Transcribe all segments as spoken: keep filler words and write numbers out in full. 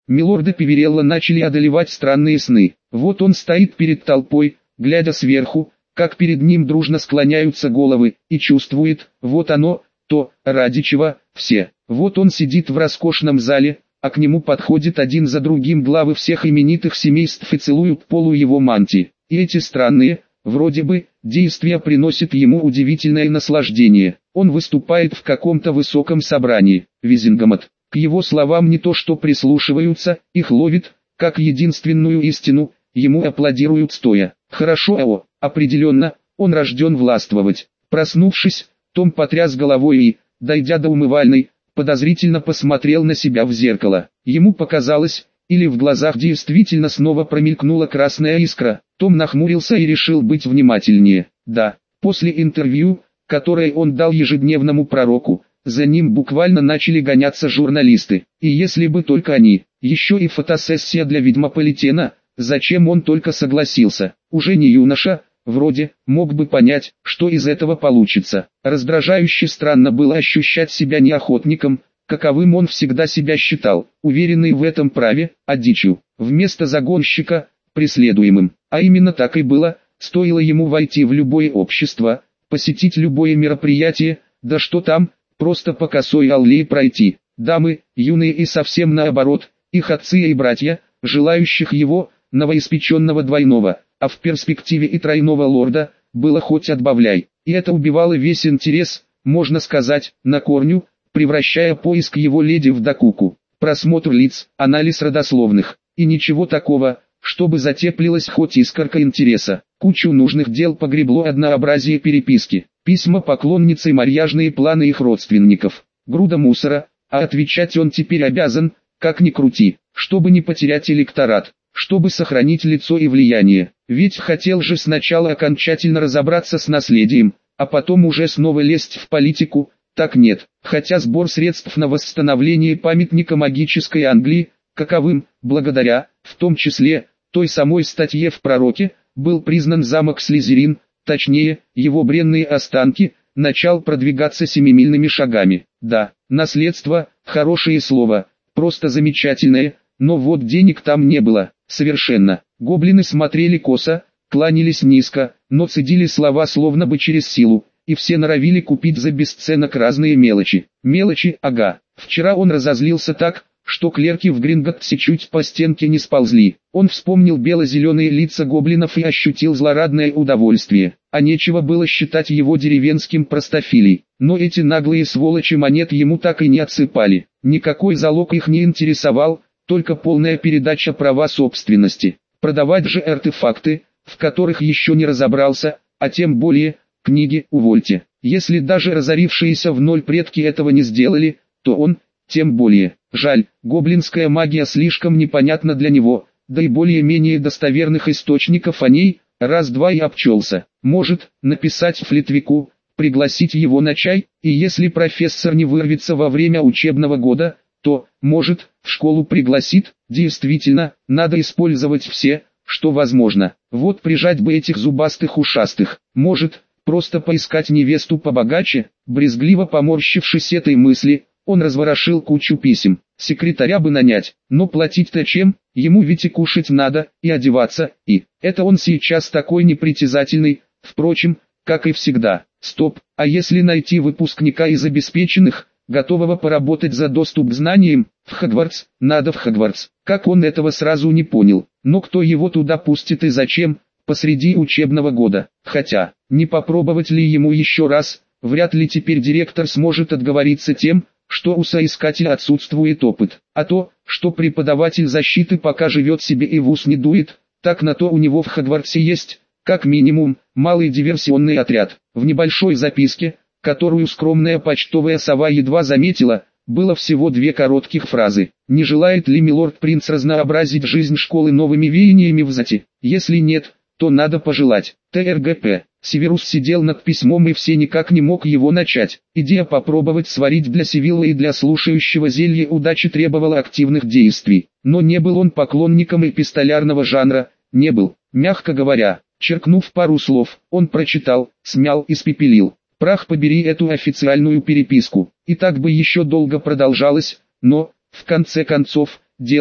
Милорда Пиверелла начали одолевать странные сны. Вот он стоит перед толпой, глядя сверху, как перед ним дружно склоняются головы, и чувствует, вот оно, то, ради чего все. Вот он сидит в роскошном зале, а к нему подходят один за другим главы всех именитых семейств и целуют полу его мантии. И эти странные, вроде бы, действия приносят ему удивительное наслаждение. Он выступает в каком-то высоком собрании. Визингомот. К его словам не то что прислушиваются, их ловит, как единственную истину, ему аплодируют стоя. Хорошо, Ао, определенно, он рожден властвовать. Проснувшись, Том потряс головой и, дойдя до умывальной, подозрительно посмотрел на себя в зеркало. Ему показалось, или в глазах действительно снова промелькнула красная искра. Том нахмурился и решил быть внимательнее. Да, после интервью, которое он дал ежедневному пророку, за ним буквально начали гоняться журналисты. И если бы только они, еще и фотосессия для ведьмополитена, зачем он только согласился? Уже не юноша, вроде, мог бы понять, что из этого получится. Раздражающе странно было ощущать себя не охотником, каковым он всегда себя считал, уверенный в этом праве, а дичью, вместо загонщика, преследуемым. А именно так и было, стоило ему войти в любое общество, посетить любое мероприятие, да что там, просто по косой аллее пройти. Дамы, юные и совсем наоборот, их отцы и братья, желающих его, новоиспеченного двойного, а в перспективе и тройного лорда, было хоть отбавляй. И это убивало весь интерес, можно сказать, на корню, превращая поиск его леди в докуку. Просмотр лиц, анализ родословных, и ничего такого, чтобы затеплилась хоть искорка интереса. Кучу нужных дел погребло однообразие переписки. Письма поклонницы и марьяжные планы их родственников. Груда мусора, а отвечать он теперь обязан, как ни крути, чтобы не потерять электорат, чтобы сохранить лицо и влияние. Ведь хотел же сначала окончательно разобраться с наследием, а потом уже снова лезть в политику. Так нет, хотя сбор средств на восстановление памятника магической Англии, каковым, благодаря, в том числе, той самой статье в «Пророке», был признан замок Слизерин, точнее, его бренные останки, начал продвигаться семимильными шагами. Да, наследство, хорошее слово, просто замечательное, но вот денег там не было, совершенно. Гоблины смотрели косо, кланялись низко, но цедили слова словно бы через силу, и все норовили купить за бесценок разные мелочи. Мелочи, ага. Вчера он разозлился так, что клерки в Гринготтсе чуть по стенке не сползли. Он вспомнил бело-зеленые лица гоблинов и ощутил злорадное удовольствие. А нечего было считать его деревенским простофилей. Но эти наглые сволочи монет ему так и не отсыпали. Никакой залог их не интересовал, только полная передача права собственности. Продавать же артефакты, в которых еще не разобрался, а тем более, книги, увольте. Если даже разорившиеся в ноль предки этого не сделали, то он, тем более. Жаль, гоблинская магия слишком непонятна для него, да и более-менее достоверных источников о ней, раз-два и обчелся. Может, написать Флитвику, пригласить его на чай, и если профессор не вырвется во время учебного года, то, может, в школу пригласит. Действительно, надо использовать все, что возможно. Вот прижать бы этих зубастых ушастых. Может, просто поискать невесту побогаче. Брезгливо поморщившись этой мысли, он разворошил кучу писем. Секретаря бы нанять, но платить-то чем? Ему ведь и кушать надо, и одеваться, и... Это он сейчас такой непритязательный, впрочем, как и всегда. Стоп, а если найти выпускника из обеспеченных, готового поработать за доступ к знаниям, в Хогвартс, надо в Хогвартс. Как он этого сразу не понял, но кто его туда пустит и зачем, посреди учебного года? Хотя, не попробовать ли ему еще раз, вряд ли теперь директор сможет отговориться тем, что у соискателя отсутствует опыт. А то, что преподаватель защиты пока живет себе и в ус не дует, так на то у него в Хогвартсе есть, как минимум, малый диверсионный отряд. В небольшой записке, которую скромная почтовая сова едва заметила, было всего две коротких фразы. Не желает ли милорд-принц разнообразить жизнь школы новыми веяниями в Зате? Если нет, то надо пожелать. ТРГП. Северус сидел над письмом и все никак не мог его начать. Идея попробовать сварить для Сивилла и для слушающего зелье удачи требовала активных действий. Но не был он поклонником эпистолярного жанра, не был, мягко говоря. Черкнув пару слов, он прочитал, смял, испепелил. Прах побери эту официальную переписку. И так бы еще долго продолжалось, но, в конце концов, дело,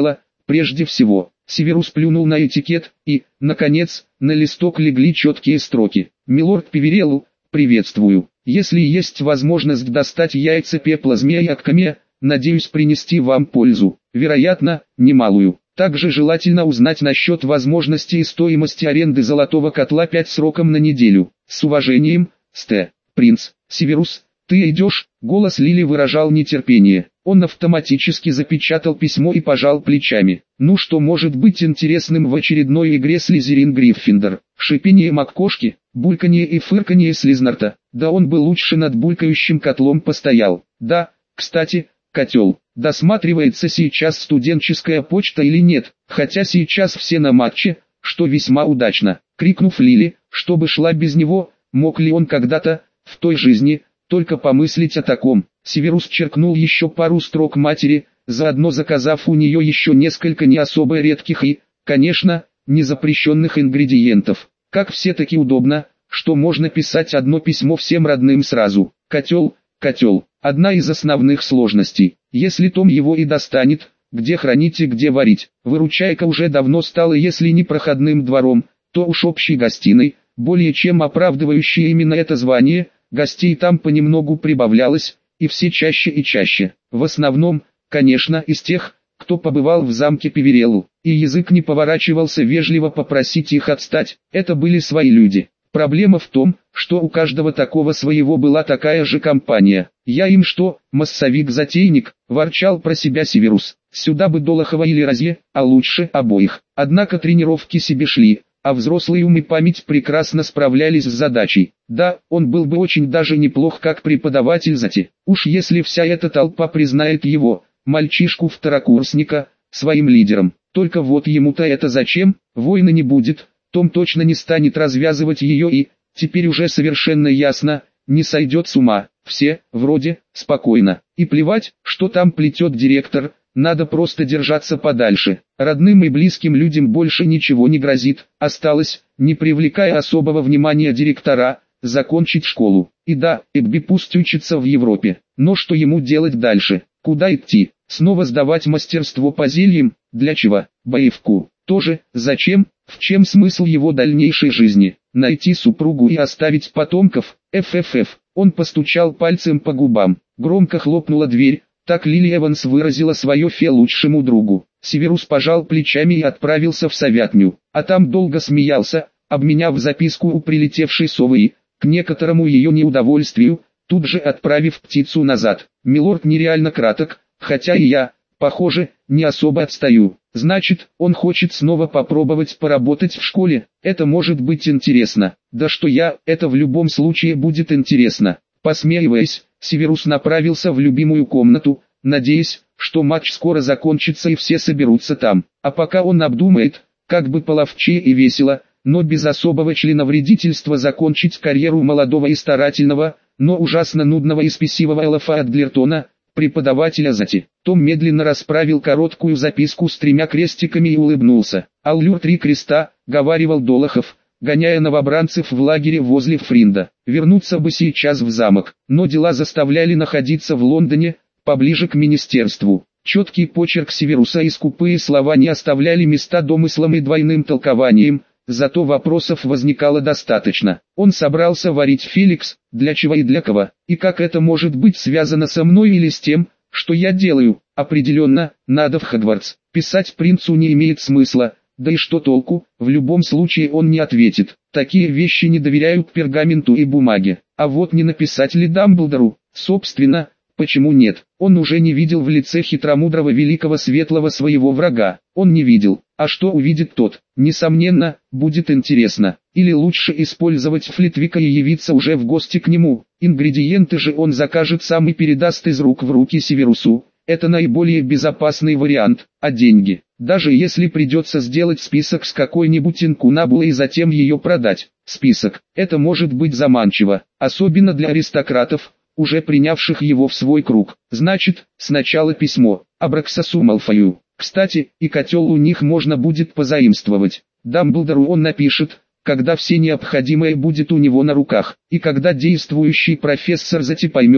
прежде всего. Северус плюнул на этикет, и, наконец, на листок легли четкие строки. «Милорд Певерелл, приветствую. Если есть возможность достать яйца пепла змеи Аккаме, надеюсь принести вам пользу. Вероятно, немалую. Также желательно узнать насчет возможности и стоимости аренды золотого котла пять сроком на неделю. С уважением, Ст. Принц. Северус, ты идешь?» Голос Лили выражал нетерпение. Он автоматически запечатал письмо и пожал плечами. Ну что может быть интересным в очередной игре Слизерин Гриффиндор? Шипение Маккошки, бульканье и фырканье Слизнарта. Да он бы лучше над булькающим котлом постоял. Да, кстати, котел. Досматривается сейчас студенческая почта или нет, хотя сейчас все на матче, что весьма удачно. Крикнув Лили, чтобы шла без него, мог ли он когда-то, в той жизни, только помыслить о таком. Северус черкнул еще пару строк матери, заодно заказав у нее еще несколько не особо редких и, конечно, незапрещенных ингредиентов. Как все-таки удобно, что можно писать одно письмо всем родным сразу. Котел, котел, одна из основных сложностей. Если Том его и достанет, где хранить и где варить. Выручайка уже давно стала если не проходным двором, то уж общей гостиной, более чем оправдывающей именно это звание. Гостей там понемногу прибавлялось, и все чаще и чаще. В основном, конечно, из тех, кто побывал в замке Певерелл, и язык не поворачивался вежливо попросить их отстать. Это были свои люди. Проблема в том, что у каждого такого своего была такая же компания. «Я им что, массовик-затейник?» – ворчал про себя Северус. «Сюда бы Долохова или Розье, а лучше обоих». Однако тренировки себе шли, а взрослый ум и память прекрасно справлялись с задачей. Да, он был бы очень даже неплох как преподаватель зати. Уж если вся эта толпа признает его, мальчишку-второкурсника, своим лидером. Только вот ему-то это зачем? Войны не будет, Том точно не станет развязывать ее и, теперь уже совершенно ясно, не сойдет с ума. Все, вроде, спокойно. И плевать, что там плетет директор. Надо просто держаться подальше. Родным и близким людям больше ничего не грозит. Осталось, не привлекая особого внимания директора, закончить школу. И да, Эбби пусть учится в Европе. Но что ему делать дальше? Куда идти? Снова сдавать мастерство по зельям? Для чего? Боевку. Тоже, зачем? В чем смысл его дальнейшей жизни? Найти супругу и оставить потомков? ФФФ. Он постучал пальцем по губам. Громко хлопнула дверь. Так Лили Эванс выразила свое фе лучшему другу. Северус пожал плечами и отправился в совятню, а там долго смеялся, обменяв записку у прилетевшей совы и, к некоторому ее неудовольствию, тут же отправив птицу назад. Милорд нереально краток, хотя и я, похоже, не особо отстаю. Значит, он хочет снова попробовать поработать в школе. Это может быть интересно. Да что я, это в любом случае будет интересно. Посмеиваясь, Северус направился в любимую комнату, надеясь, что матч скоро закончится и все соберутся там. А пока он обдумает, как бы половчее и весело, но без особого членовредительства закончить карьеру молодого и старательного, но ужасно нудного и спесивого Элофа Адлертона, преподавателя зати. Том медленно расправил короткую записку с тремя крестиками и улыбнулся. «Аллюр три креста», — говаривал Долохов, гоняя новобранцев в лагере возле Фринда. Вернуться бы сейчас в замок, но дела заставляли находиться в Лондоне, поближе к министерству. Четкий почерк Северуса и скупые слова не оставляли места домыслам и двойным толкованиям, зато вопросов возникало достаточно. Он собрался варить Феликс, для чего и для кого, и как это может быть связано со мной или с тем, что я делаю. Определенно, надо в Хогвартс. Писать принцу не имеет смысла. Да и что толку, в любом случае он не ответит. Такие вещи не доверяют пергаменту и бумаге. А вот не написать ли Дамблдору? Собственно, почему нет? Он уже не видел в лице хитромудрого великого светлого своего врага. Он не видел. А что увидит тот? Несомненно, будет интересно. Или лучше использовать Флитвика и явиться уже в гости к нему. Ингредиенты же он закажет сам и передаст из рук в руки Северусу. Это наиболее безопасный вариант. А деньги? Даже если придется сделать список с какой-нибудь инкунабулой и затем ее продать. Список. Это может быть заманчиво. Особенно для аристократов, уже принявших его в свой круг. Значит, сначала письмо. Абраксасу Малфою. Кстати, и котел у них можно будет позаимствовать. Дамблдору он напишет, когда все необходимое будет у него на руках. И когда действующий профессор Зати поймет,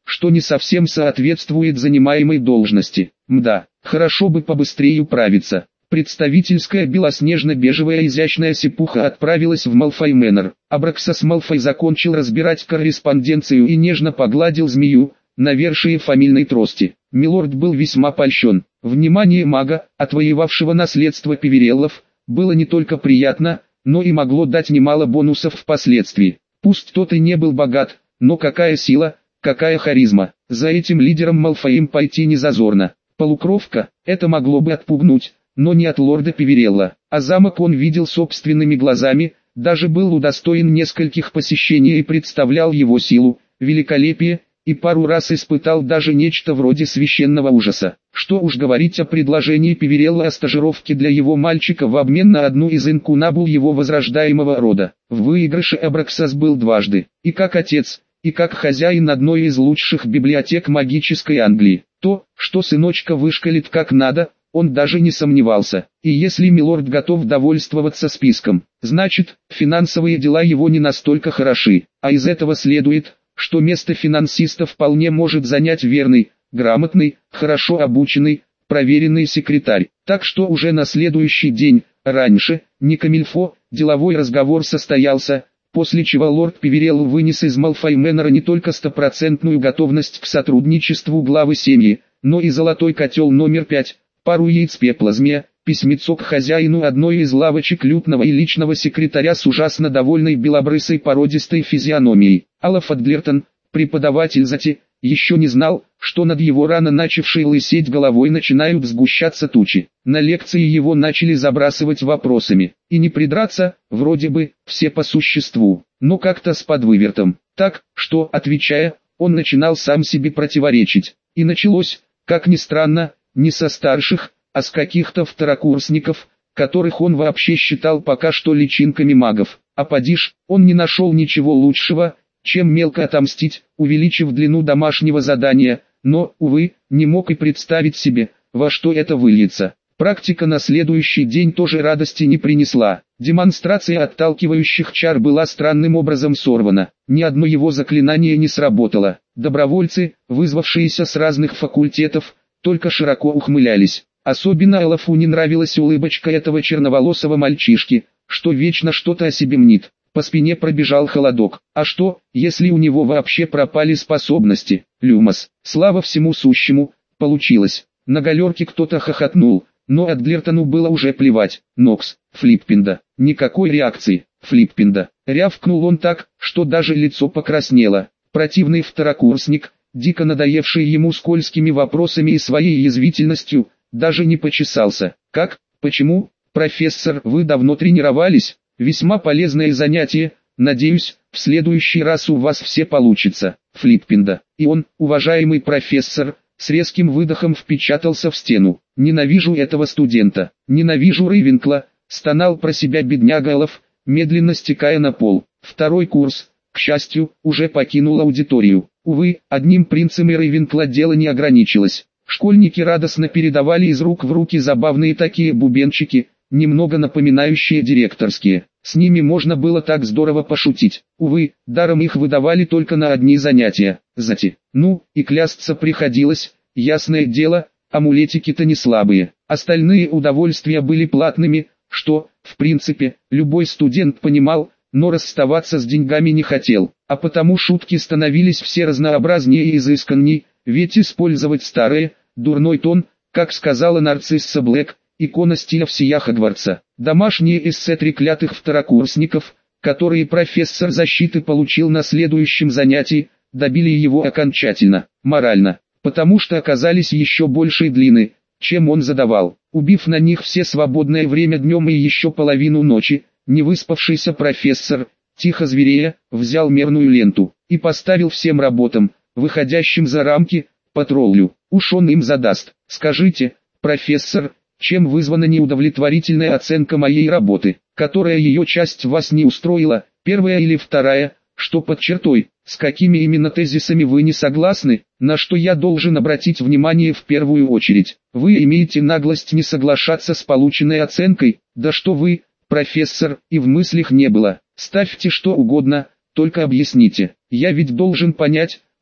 что не совсем соответствует занимаемой должности. Мда, хорошо бы побыстрее управиться. Представительская белоснежно-бежевая изящная сипуха отправилась в Малфой Мэннер. Абраксас Малфой закончил разбирать корреспонденцию и нежно погладил змею, навершие фамильной трости. Милорд был весьма польщен. Внимание мага, отвоевавшего наследство Пивереллов, было не только приятно, но и могло дать немало бонусов впоследствии. Пусть тот и не был богат, но какая сила, какая харизма. За этим лидером Малфоем пойти не зазорно. Полукровка, это могло бы отпугнуть, но не от лорда Пиверелла. А замок он видел собственными глазами, даже был удостоен нескольких посещений и представлял его силу, великолепие, и пару раз испытал даже нечто вроде священного ужаса. Что уж говорить о предложении Пиверелла о стажировке для его мальчика в обмен на одну из инкунабул его возрождаемого рода. В выигрыше Абраксас был дважды, и как отец, и как хозяин одной из лучших библиотек магической Англии. То, что сыночка вышкалит как надо, он даже не сомневался. И если милорд готов довольствоваться списком, значит, финансовые дела его не настолько хороши. А из этого следует, что место финансиста вполне может занять верный, грамотный, хорошо обученный, проверенный секретарь. Так что уже на следующий день, раньше, не камильфо, деловой разговор состоялся, после чего лорд Пиверелл вынес из Малфой Мэннера не только стопроцентную готовность к сотрудничеству главы семьи, но и золотой котел номер пять, пару яиц пепла змея, письмецо к хозяину одной из лавочек лютного и личного секретаря с ужасно довольной белобрысой породистой физиономией. Алаф Адлертон, преподаватель ЗАТИ, еще не знал, что над его рано начавшей лысеть головой начинают сгущаться тучи. На лекции его начали забрасывать вопросами. И не придраться, вроде бы, все по существу, но как-то с подвывертом. Так, что, отвечая, он начинал сам себе противоречить. И началось, как ни странно, не со старших, а с каких-то второкурсников, которых он вообще считал пока что личинками магов. А подишь, он не нашел ничего лучшего, чем мелко отомстить, увеличив длину домашнего задания, но, увы, не мог и представить себе, во что это выльется. Практика на следующий день тоже радости не принесла. Демонстрация отталкивающих чар была странным образом сорвана. Ни одно его заклинание не сработало. Добровольцы, вызвавшиеся с разных факультетов, только широко ухмылялись. Особенно Элафу не нравилась улыбочка этого черноволосого мальчишки, что вечно что-то о себе мнит. По спине пробежал холодок. А что, если у него вообще пропали способности? Люмос, слава всему сущему, получилось. На галерке кто-то хохотнул, но Адлертону было уже плевать. Нокс, Флиппинда, никакой реакции. Флиппинда, рявкнул он так, что даже лицо покраснело. Противный второкурсник, дико надоевший ему скользкими вопросами и своей язвительностью, даже не почесался. Как? Почему? Профессор, вы давно тренировались? Весьма полезное занятие, надеюсь, в следующий раз у вас все получится. Флиппинда. И он, уважаемый профессор, с резким выдохом впечатался в стену. Ненавижу этого студента. Ненавижу Рейвенкла, стонал про себя бедняга Элаф, медленно стекая на пол. Второй курс, к счастью, уже покинул аудиторию. Увы, одним принцем и Рейвенкла дело не ограничилось. Школьники радостно передавали из рук в руки забавные такие бубенчики, немного напоминающие директорские. С ними можно было так здорово пошутить. Увы, даром их выдавали только на одни занятия. Зати. Ну, и клясться приходилось, ясное дело, амулетики-то не слабые. Остальные удовольствия были платными, что, в принципе, любой студент понимал, но расставаться с деньгами не хотел. А потому шутки становились все разнообразнее и изысканней, ведь использовать старое, дурной тон, как сказала нарцисса Блэк, икона стиля всея Хогвартса. Домашние эссе треклятых второкурсников, которые профессор защиты получил на следующем занятии, добили его окончательно, морально, потому что оказались еще большей длины, чем он задавал. Убив на них все свободное время днем и еще половину ночи, невыспавшийся профессор, тихо зверея, взял мерную ленту и поставил всем работам, выходящим за рамки, по троллю. Уж он им задаст. Скажите, профессор, чем вызвана неудовлетворительная оценка моей работы, которая ее часть вас не устроила, первая или вторая, что под чертой, с какими именно тезисами вы не согласны, на что я должен обратить внимание в первую очередь. Вы имеете наглость не соглашаться с полученной оценкой, да что вы, профессор, и в мыслях не было. Ставьте что угодно, только объясните. Я ведь должен понять,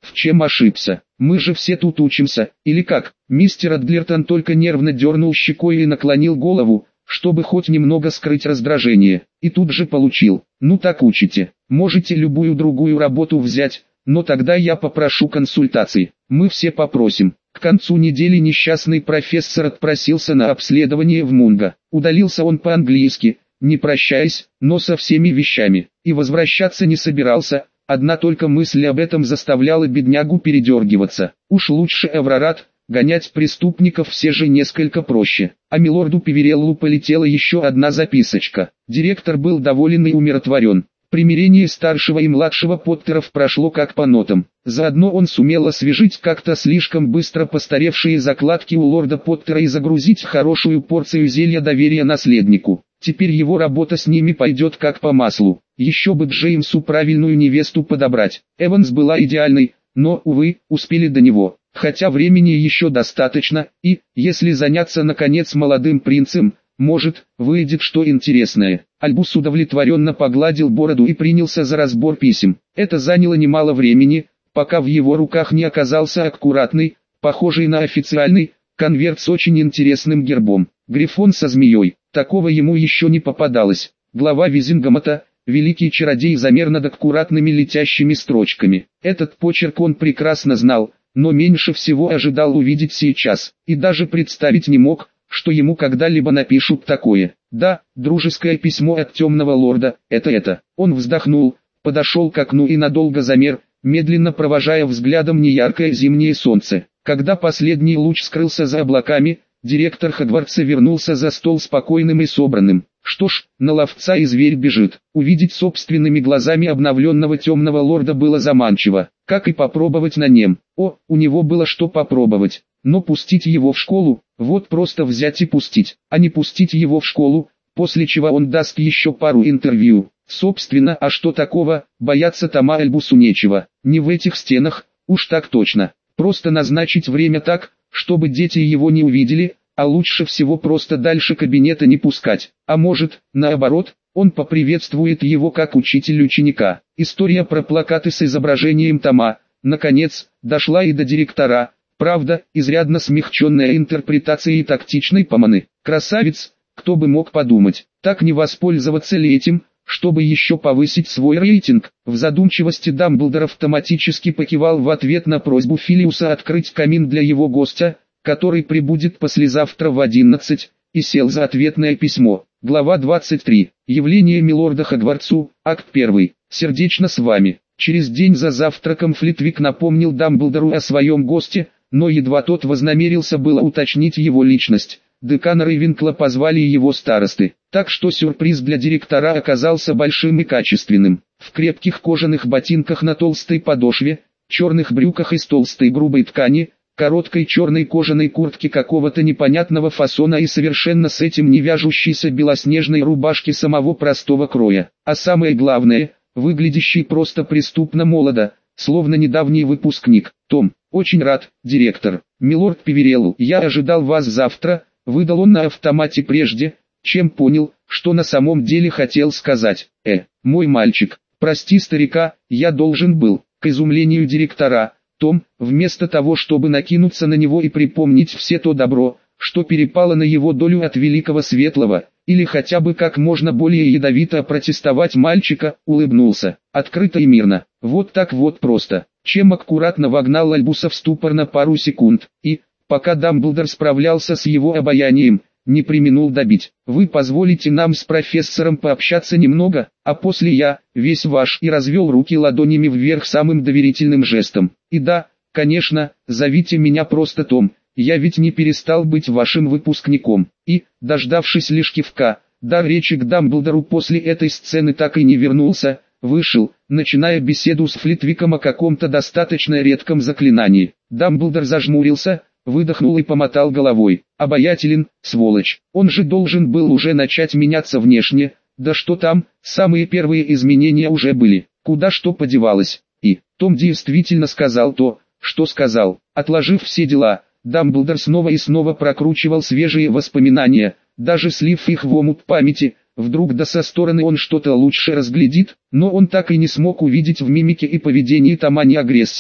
В чем ошибся? Мы же все тут учимся, или как? Мистер Адлертон только нервно дернул щекой и наклонил голову, чтобы хоть немного скрыть раздражение, и тут же получил. Ну так учите. Можете любую другую работу взять, но тогда я попрошу консультации. Мы все попросим. К концу недели несчастный профессор отпросился на обследование в Мунго. Удалился он по-английски, не прощаясь, но со всеми вещами, и возвращаться не собирался. Одна только мысль об этом заставляла беднягу передергиваться. Уж лучше Эврорат, гонять преступников все же несколько проще. А милорду Певереллу полетела еще одна записочка. Директор был доволен и умиротворен. Примирение старшего и младшего Поттеров прошло как по нотам. Заодно он сумел освежить как-то слишком быстро постаревшие закладки у лорда Поттера и загрузить хорошую порцию зелья доверия наследнику. Теперь его работа с ними пойдет как по маслу. Еще бы Джеймсу правильную невесту подобрать. Эванс была идеальной, но, увы, успели до него. Хотя времени еще достаточно, и, если заняться наконец молодым принцем, может, выйдет что интересное. Альбус удовлетворенно погладил бороду и принялся за разбор писем. Это заняло немало времени, пока в его руках не оказался аккуратный, похожий на официальный, конверт с очень интересным гербом. Грифон со змеей. Такого ему еще не попадалось. Глава Визингамата, великий чародей, замер над аккуратными летящими строчками. Этот почерк он прекрасно знал, но меньше всего ожидал увидеть сейчас, и даже представить не мог, что ему когда-либо напишут такое. Да, дружеское письмо от темного лорда, это это. Он вздохнул, подошел к окну и надолго замер, медленно провожая взглядом неяркое зимнее солнце. Когда последний луч скрылся за облаками, директор Хогвартса вернулся за стол спокойным и собранным. Что ж, на ловца и зверь бежит. Увидеть собственными глазами обновленного темного лорда было заманчиво, как и попробовать на нем. О, у него было что попробовать. Но пустить его в школу, вот просто взять и пустить, а не пустить его в школу, после чего он даст еще пару интервью. Собственно, а что такого, бояться Тома Альбусу нечего, не в этих стенах, уж так точно. Просто назначить время так, чтобы дети его не увидели, а лучше всего просто дальше кабинета не пускать. А может, наоборот, он поприветствует его как учитель ученика. История про плакаты с изображением Тома, наконец, дошла и до директора. Правда, изрядно смягченная интерпретацией тактичной поманы. Красавец, кто бы мог подумать, так не воспользоваться ли этим, чтобы еще повысить свой рейтинг. В задумчивости Дамблдор автоматически покивал в ответ на просьбу Филиуса открыть камин для его гостя, который прибудет послезавтра в одиннадцать, и сел за ответное письмо. Глава двадцать три. Явление милорда Хогвартсу, акт первый. Сердечно с вами. Через день за завтраком Флитвик напомнил Дамблдору о своем госте, но едва тот вознамерился было уточнить его личность, декана Рейвенкла позвали его старосты, так что сюрприз для директора оказался большим и качественным. В крепких кожаных ботинках на толстой подошве, черных брюках из толстой грубой ткани, короткой черной кожаной куртке какого-то непонятного фасона и совершенно с этим не вяжущейся белоснежной рубашке самого простого кроя. А самое главное, выглядящий просто преступно молодо, словно недавний выпускник. Том, очень рад, директор. Милорд Певерелл, я ожидал вас завтра, выдал он на автомате прежде, чем понял, что на самом деле хотел сказать. Э, мой мальчик, прости старика, я должен был. К изумлению директора, Том, вместо того чтобы накинуться на него и припомнить все то добро, что перепало на его долю от великого светлого, или хотя бы как можно более ядовито протестовать мальчика, улыбнулся, открыто и мирно, вот так вот просто, чем аккуратно вогнал Альбуса в ступор на пару секунд, и, пока Дамблдор справлялся с его обаянием, не преминул добить. Вы позволите нам с профессором пообщаться немного, а после я, весь ваш, и развел руки ладонями вверх самым доверительным жестом. И да, конечно, зовите меня просто Том, я ведь не перестал быть вашим выпускником. И, дождавшись лишь кивка, дар речи к Дамблдору после этой сцены так и не вернулся, вышел, начиная беседу с Флитвиком о каком-то достаточно редком заклинании. Дамблдор зажмурился, выдохнул и помотал головой. Обаятелен, сволочь, он же должен был уже начать меняться внешне, да что там, самые первые изменения уже были, куда что подевалось. И, Том действительно сказал то, что сказал. Отложив все дела, Дамблдор снова и снова прокручивал свежие воспоминания, даже слив их в омут памяти. Вдруг да со стороны он что-то лучше разглядит, но он так и не смог увидеть в мимике и поведении Тома ни агрессии,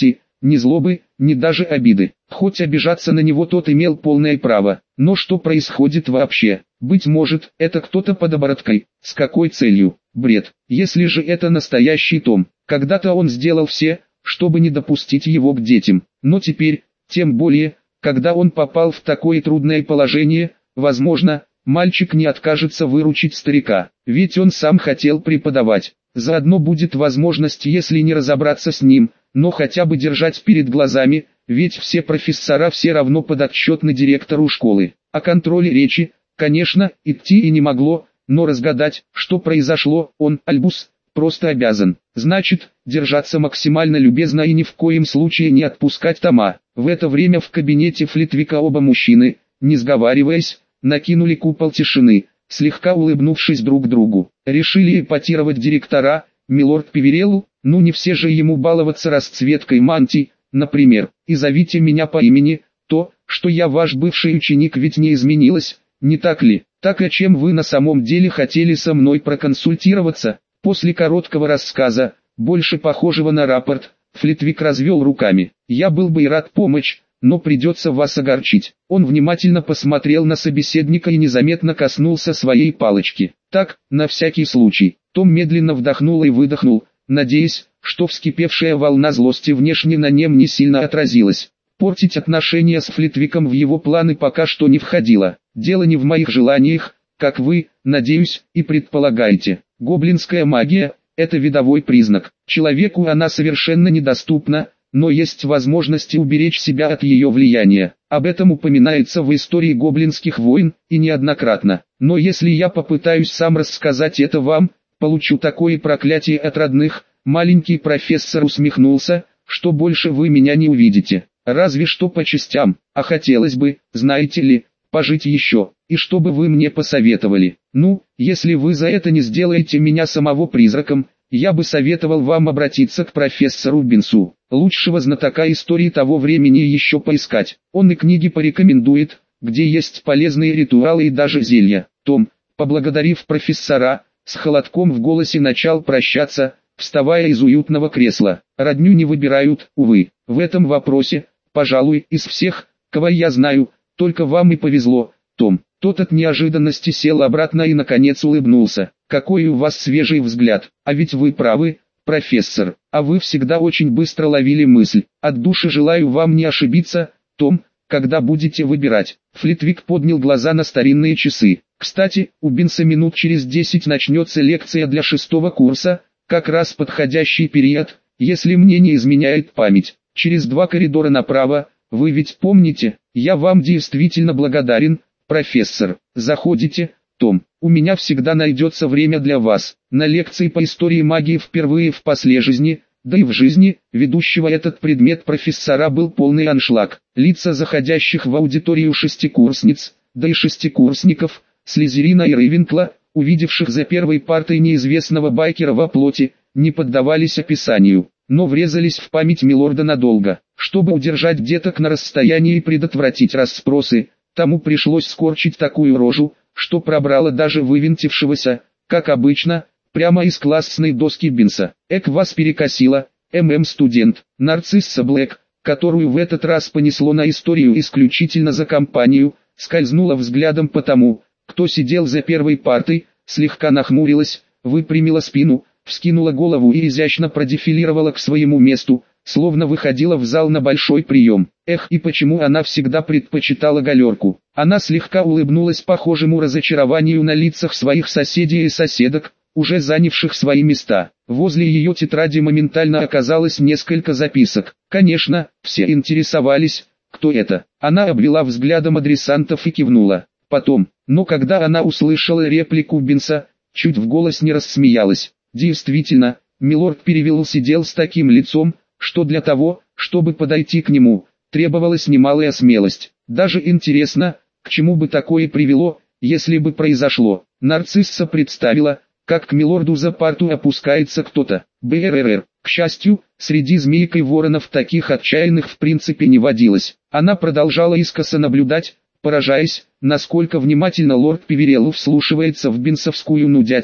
ни злобы, ни даже обиды. Хоть обижаться на него тот имел полное право. Но что происходит вообще? Быть может, это кто-то под обороткой. С какой целью? Бред. Если же это настоящий Том, когда-то он сделал все, чтобы не допустить его к детям. Но теперь, тем более, когда он попал в такое трудное положение, возможно, мальчик не откажется выручить старика. Ведь он сам хотел преподавать. Заодно будет возможность, если не разобраться с ним, но хотя бы держать перед глазами, ведь все профессора все равно подотчетны директору школы. О контроле речи, конечно, идти и не могло, но разгадать, что произошло, он, Альбус, просто обязан. Значит, держаться максимально любезно и ни в коем случае не отпускать Тома. В это время в кабинете Флитвика оба мужчины, не сговариваясь, накинули купол тишины, слегка улыбнувшись друг другу. Решили эпатировать директора, милорд Певерелл, ну не все же ему баловаться расцветкой мантий, например, и зовите меня по имени, то, что я ваш бывший ученик, ведь не изменилось, не так ли? Так, о чем вы на самом деле хотели со мной проконсультироваться? После короткого рассказа, больше похожего на рапорт, Флитвик развел руками. Я был бы и рад помочь, но придется вас огорчить. Он внимательно посмотрел на собеседника и незаметно коснулся своей палочки. Так, на всякий случай. Том медленно вдохнул и выдохнул, надеясь, что вскипевшая волна злости внешне на нем не сильно отразилась. Портить отношения с Флитвиком в его планы пока что не входило. Дело не в моих желаниях, как вы, надеюсь, и предполагаете. Гоблинская магия – это видовой признак. Человеку она совершенно недоступна, но есть возможность уберечь себя от ее влияния. Об этом упоминается в истории гоблинских войн, и неоднократно. Но если я попытаюсь сам рассказать это вам, получу такое проклятие от родных. Маленький профессор усмехнулся, что больше вы меня не увидите. Разве что по частям, а хотелось бы, знаете ли, пожить еще, и чтобы вы мне посоветовали. Ну, если вы за это не сделаете меня самого призраком, я бы советовал вам обратиться к профессору Бинсу. Лучшего знатока истории того времени еще поискать. Он и книги порекомендует, где есть полезные ритуалы и даже зелья. Том, поблагодарив профессора, с холодком в голосе начал прощаться, вставая из уютного кресла. Родню не выбирают, увы. В этом вопросе, пожалуй, из всех, кого я знаю, только вам и повезло, Том. Тот от неожиданности сел обратно и наконец улыбнулся. Какой у вас свежий взгляд, а ведь вы правы, профессор, а вы всегда очень быстро ловили мысль. От души желаю вам не ошибиться, Том, когда будете выбирать. Флитвик поднял глаза на старинные часы. Кстати, у Бинса минут через десять начнется лекция для шестого курса, как раз подходящий период, если мне не изменяет память. Через два коридора направо, вы ведь помните, я вам действительно благодарен, профессор. Заходите, Том, у меня всегда найдется время для вас. На лекции по истории магии впервые в после жизни, да и в жизни, ведущего этот предмет профессора был полный аншлаг. Лица заходящих в аудиторию шестикурсниц, да и шестикурсников, Слизерина и Рейвенкла, увидевших за первой партой неизвестного байкера во плоти, не поддавались описанию, но врезались в память милорда надолго. Чтобы удержать деток на расстоянии и предотвратить расспросы, тому пришлось скорчить такую рожу, что пробрало даже вывинтившегося, как обычно, прямо из классной доски Бинса. Эк вас перекосило, ММ-студент, Нарцисса Блэк, которую в этот раз понесло на историю исключительно за компанию, скользнула взглядом по тому, кто сидел за первой партой, слегка нахмурилась, выпрямила спину, вскинула голову и изящно продефилировала к своему месту, словно выходила в зал на большой прием. Эх, и почему она всегда предпочитала галерку? Она слегка улыбнулась похожему разочарованию на лицах своих соседей и соседок, уже занявших свои места. Возле ее тетради моментально оказалось несколько записок. Конечно, все интересовались, кто это. Она обвела взглядом адресантов и кивнула. Потом, но когда она услышала реплику Бинса, чуть в голос не рассмеялась. Действительно, милорд Певерелл сидел с таким лицом, что для того, чтобы подойти к нему, требовалась немалая смелость. Даже интересно, к чему бы такое привело, если бы произошло. Нарцисса представила, как к милорду за парту опускается кто-то. БРР. К счастью, среди змейкой воронов таких отчаянных в принципе не водилось. Она продолжала искоса наблюдать, поражаясь, насколько внимательно лорд Певерелл вслушивается в бинсовскую нудятину,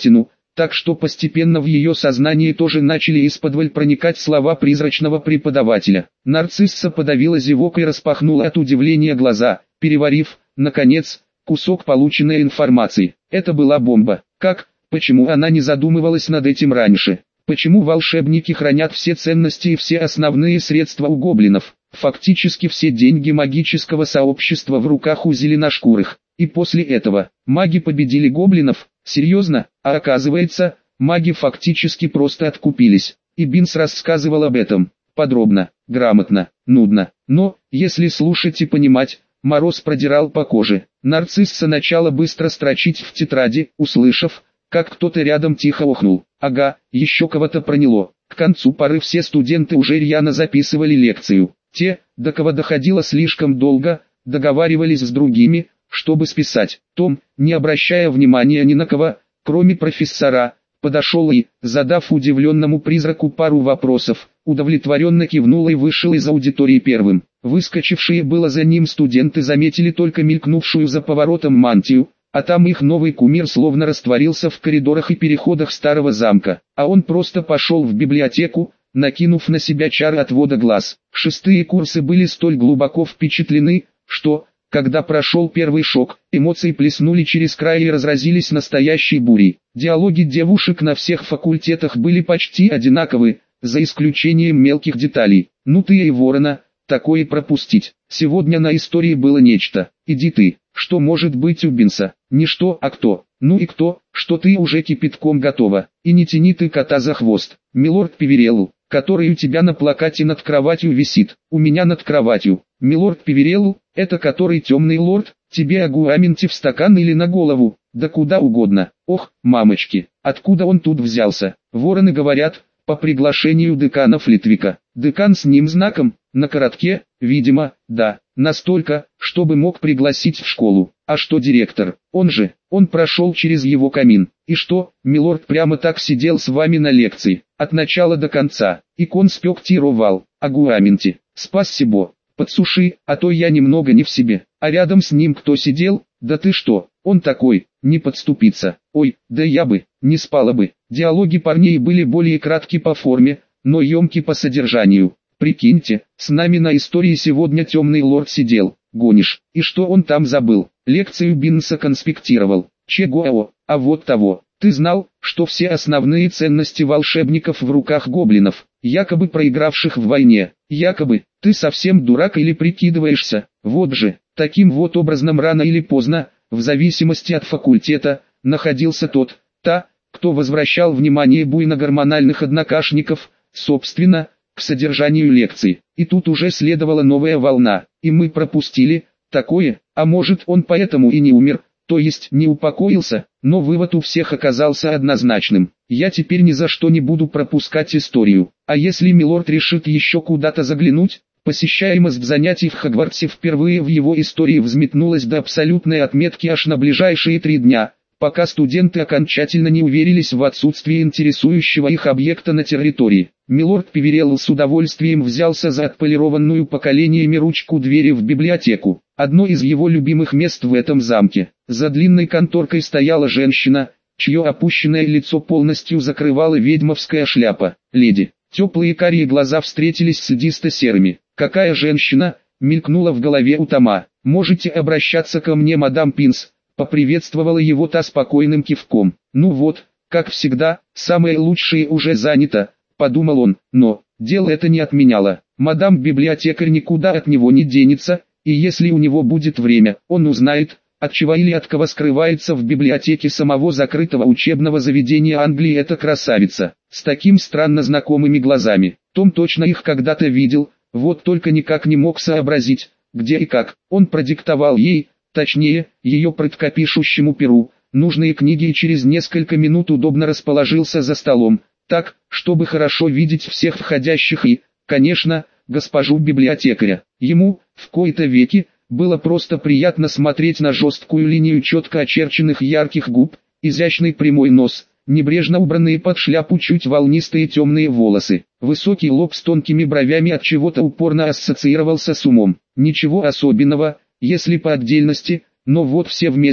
так что постепенно в ее сознание тоже начали исподволь проникать слова призрачного преподавателя. Нарцисса подавила зевок и распахнула от удивления глаза, переварив, наконец, кусок полученной информации. Это была бомба. Как, почему она не задумывалась над этим раньше? Почему волшебники хранят все ценности и все основные средства у гоблинов? Фактически все деньги магического сообщества в руках у зеленошкурых. И после этого, маги победили гоблинов? Серьезно? А оказывается, маги фактически просто откупились. И Бинс рассказывал об этом. Подробно, грамотно, нудно. Но, если слушать и понимать, мороз продирал по коже. Нарцисса начала быстро строчить в тетради, услышав, как кто-то рядом тихо охнул. Ага, еще кого-то проняло. К концу поры все студенты уже рьяно записывали лекцию. Те, до кого доходило слишком долго, договаривались с другими, чтобы списать. Том, не обращая внимания ни на кого, кроме профессора, подошел и, задав удивленному призраку пару вопросов, удовлетворенно кивнул и вышел из аудитории первым. Выскочившие было за ним студенты заметили только мелькнувшую за поворотом мантию, а там их новый кумир словно растворился в коридорах и переходах старого замка, а он просто пошел в библиотеку, накинув на себя чары отвода глаз. Шестые курсы были столь глубоко впечатлены, что, когда прошел первый шок, эмоции плеснули через край и разразились настоящей бурей. Диалоги девушек на всех факультетах были почти одинаковы, за исключением мелких деталей. Ну ты и ворона, такое пропустить. Сегодня на истории было нечто. Иди ты, что может быть у Бинса? Не что, а кто? Ну и кто, что ты уже кипятком готова. И не тяни ты кота за хвост. Милорд Певереллу, который у тебя на плакате над кроватью висит, у меня над кроватью. Милорд Певереллу, это который темный лорд, тебе агуаменти в стакан или на голову, да куда угодно. Ох, мамочки, откуда он тут взялся? Вороны говорят, по приглашению декана Флитвика. Декан с ним знаком, на коротке, видимо, да, настолько, чтобы мог пригласить в школу. А что директор? Он же, он прошел через его камин. И что, милорд прямо так сидел с вами на лекции, от начала до конца, и конспектировал, агуаменти, спасибо, подсуши, а то я немного не в себе. А рядом с ним кто сидел? Да ты что, он такой, не подступиться. Ой, да я бы, не спала бы. Диалоги парней были более кратки по форме, но емки по содержанию. Прикиньте, с нами на истории сегодня темный лорд сидел. Гонишь, и что он там забыл? Лекцию Бинса конспектировал. Чего? А вот того. Ты знал, что все основные ценности волшебников в руках гоблинов, якобы проигравших в войне. Якобы, ты совсем дурак или прикидываешься? Вот же, таким вот образом рано или поздно, в зависимости от факультета, находился тот, та, кто возвращал внимание буйно-гормональных однокашников, собственно, к содержанию лекции. И тут уже следовала новая волна, и мы пропустили такое, а может он поэтому и не умер, то есть не упокоился, но вывод у всех оказался однозначным. Я теперь ни за что не буду пропускать историю, а если милорд решит еще куда-то заглянуть, посещаемость занятий в Хогвартсе впервые в его истории взметнулась до абсолютной отметки аж на ближайшие три дня, пока студенты окончательно не уверились в отсутствии интересующего их объекта на территории. Милорд Певерелл с удовольствием взялся за отполированную поколениями ручку двери в библиотеку, одно из его любимых мест в этом замке. За длинной конторкой стояла женщина, чье опущенное лицо полностью закрывала ведьмовская шляпа. Леди, теплые карие глаза встретились с идисто-серыми. «Какая женщина?» — мелькнула в голове у Тома. «Можете обращаться ко мне, мадам Пинс», — поприветствовала его та спокойным кивком. «Ну вот, как всегда, самое лучшее уже занято», — подумал он, но дело это не отменяло. Мадам-библиотекарь никуда от него не денется, и если у него будет время, он узнает, от чего или от кого скрывается в библиотеке самого закрытого учебного заведения Англии эта красавица, с таким странно знакомыми глазами. Том точно их когда-то видел, вот только никак не мог сообразить, где и как. Он продиктовал ей, точнее, ее прыткопишущему перу, нужные книги и через несколько минут удобно расположился за столом, так, чтобы хорошо видеть всех входящих и, конечно, госпожу библиотекаря. Ему, в кои-то веки, было просто приятно смотреть на жесткую линию четко очерченных ярких губ, изящный прямой нос, небрежно убранные под шляпу чуть волнистые темные волосы, высокий лоб с тонкими бровями от чего-то упорно ассоциировался с умом. Ничего особенного, если по отдельности, но вот все вместе,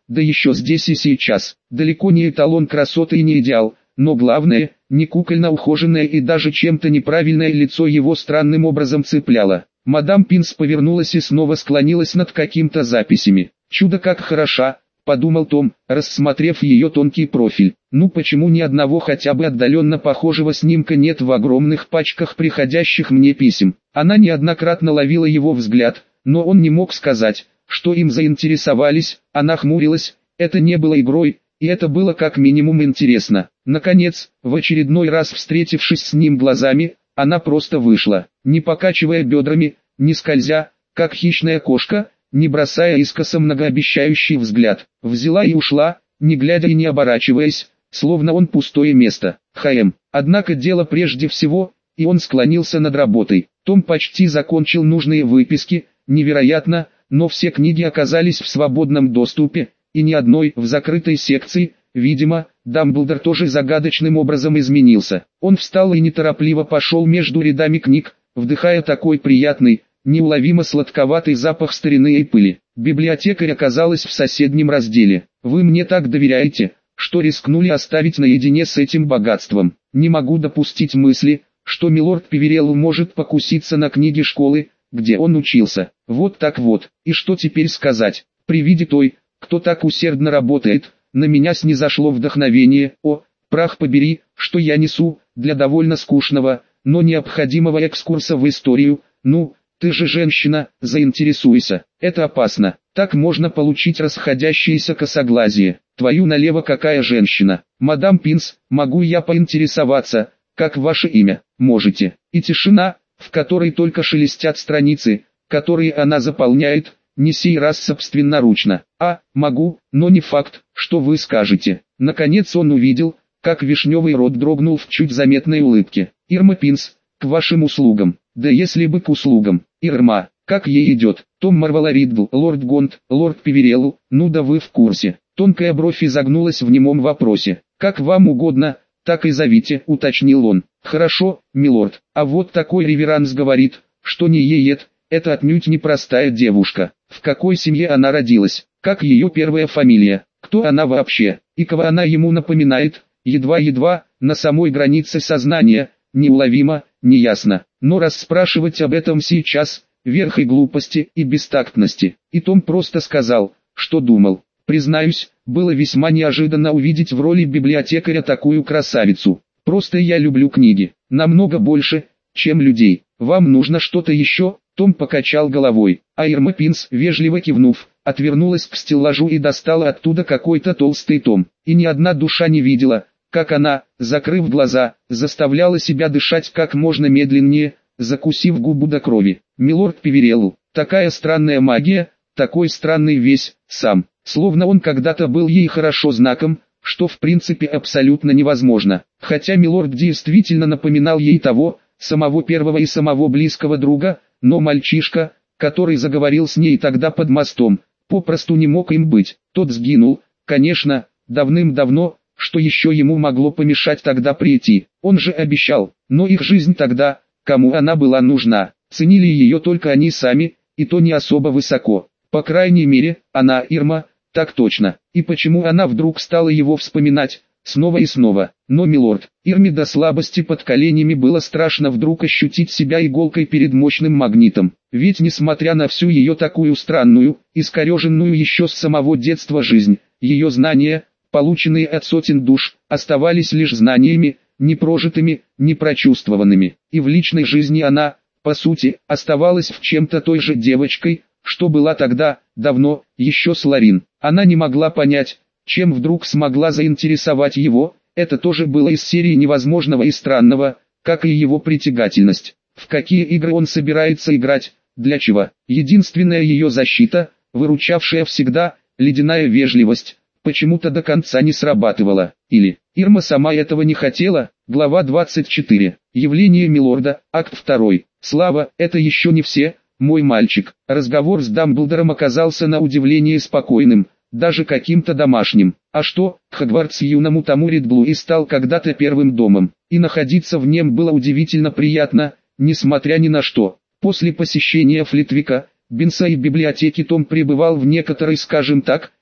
да еще здесь и сейчас. Далеко не эталон красоты и не идеал, но главное, не кукольно ухоженное и даже чем-то неправильное лицо его странным образом цепляло. Мадам Пинс повернулась и снова склонилась над какими-то записями. «Чудо как хороша», — подумал Том, рассмотрев ее тонкий профиль. «Ну почему ни одного хотя бы отдаленно похожего снимка нет в огромных пачках приходящих мне писем?» Она неоднократно ловила его взгляд, но он не мог сказать, что им заинтересовались. Она хмурилась, это не было игрой, и это было как минимум интересно. Наконец, в очередной раз встретившись с ним глазами, она просто вышла, не покачивая бедрами, не скользя, как хищная кошка, не бросая искоса многообещающий взгляд. Взяла и ушла, не глядя и не оборачиваясь, словно он пустое место. Хм. Однако дело прежде всего, и он склонился над работой. Том почти закончил нужные выписки, невероятно, но все книги оказались в свободном доступе, и ни одной в закрытой секции. Видимо, Дамблдор тоже загадочным образом изменился. Он встал и неторопливо пошел между рядами книг, вдыхая такой приятный, неуловимо сладковатый запах старины и пыли. Библиотекарь оказалась в соседнем разделе. «Вы мне так доверяете, что рискнули оставить наедине с этим богатством. Не могу допустить мысли, что милорд Певерелл может покуситься на книги школы, где он учился. Вот так вот. И что теперь сказать? При виде той, кто так усердно работает, на меня снизошло вдохновение. О, прах побери, что я несу, для довольно скучного, но необходимого экскурса в историю. Ну, ты же женщина, заинтересуйся. Это опасно. Так можно получить расходящееся косоглазие. Твою налево какая женщина? Мадам Пинс, могу я поинтересоваться, как ваше имя? Можете. И тишина, в которой только шелестят страницы, которые она заполняет, не сей раз собственноручно. А, могу, но не факт, что вы скажете. Наконец он увидел, как вишневый рот дрогнул в чуть заметной улыбке. Ирма Пинс, к вашим услугам. Да если бы к услугам. Ирма, как ей идет? Том Марвела Риддл, лорд Гонт, лорд Певерелл, ну да вы в курсе. Тонкая бровь изогнулась в немом вопросе. Как вам угодно, так и зовите, уточнил он. Хорошо, милорд. А вот такой реверанс говорит, что не еет. Это отнюдь не простая девушка. В какой семье она родилась? Как ее первая фамилия? Кто она вообще? И кого она ему напоминает? Едва-едва, на самой границе сознания, неуловимо, неясно. Но расспрашивать об этом сейчас, верх и глупости, и бестактности. И Том просто сказал, что думал. Признаюсь, было весьма неожиданно увидеть в роли библиотекаря такую красавицу. Просто я люблю книги, намного больше, чем людей. Вам нужно что-то еще? Том покачал головой, а Ирма Пинс, вежливо кивнув, отвернулась к стеллажу и достала оттуда какой-то толстый том. И ни одна душа не видела, как она, закрыв глаза, заставляла себя дышать как можно медленнее, закусив губу до крови. Милорд Певерелл, такая странная магия, такой странный весь, сам, словно он когда-то был ей хорошо знаком, что в принципе абсолютно невозможно. Хотя милорд действительно напоминал ей того, самого первого и самого близкого друга, но мальчишка, который заговорил с ней тогда под мостом, попросту не мог им быть. Тот сгинул, конечно, давным-давно, что еще ему могло помешать тогда прийти. Он же обещал, но их жизнь тогда, кому она была нужна, ценили ее только они сами, и то не особо высоко. По крайней мере, она, Ирма, так точно. И почему она вдруг стала его вспоминать, снова и снова? Но милорд, Ирме до слабости под коленями было страшно вдруг ощутить себя иголкой перед мощным магнитом. Ведь несмотря на всю ее такую странную, искореженную еще с самого детства жизнь, ее знания, полученные от сотен душ, оставались лишь знаниями, не прожитыми, не прочувствованными. И в личной жизни она, по сути, оставалась в чем-то той же девочкой, что была тогда, давно, еще с Ларин. Она не могла понять, чем вдруг смогла заинтересовать его. Это тоже было из серии невозможного и странного, как и его притягательность. В какие игры он собирается играть, для чего? Единственная ее защита, выручавшая всегда, ледяная вежливость, почему-то до конца не срабатывала. Или, Ирма сама этого не хотела. Глава двадцать четыре. Явление милорда, акт второй. Слава, это еще не все, мой мальчик. Разговор с Дамблдором оказался на удивление спокойным, даже каким-то домашним. А что, Хогвартс юному тому Риддлу и стал когда-то первым домом, и находиться в нем было удивительно приятно, несмотря ни на что. После посещения Флитвика, Бинса и библиотеки Том пребывал в некоторой, скажем так,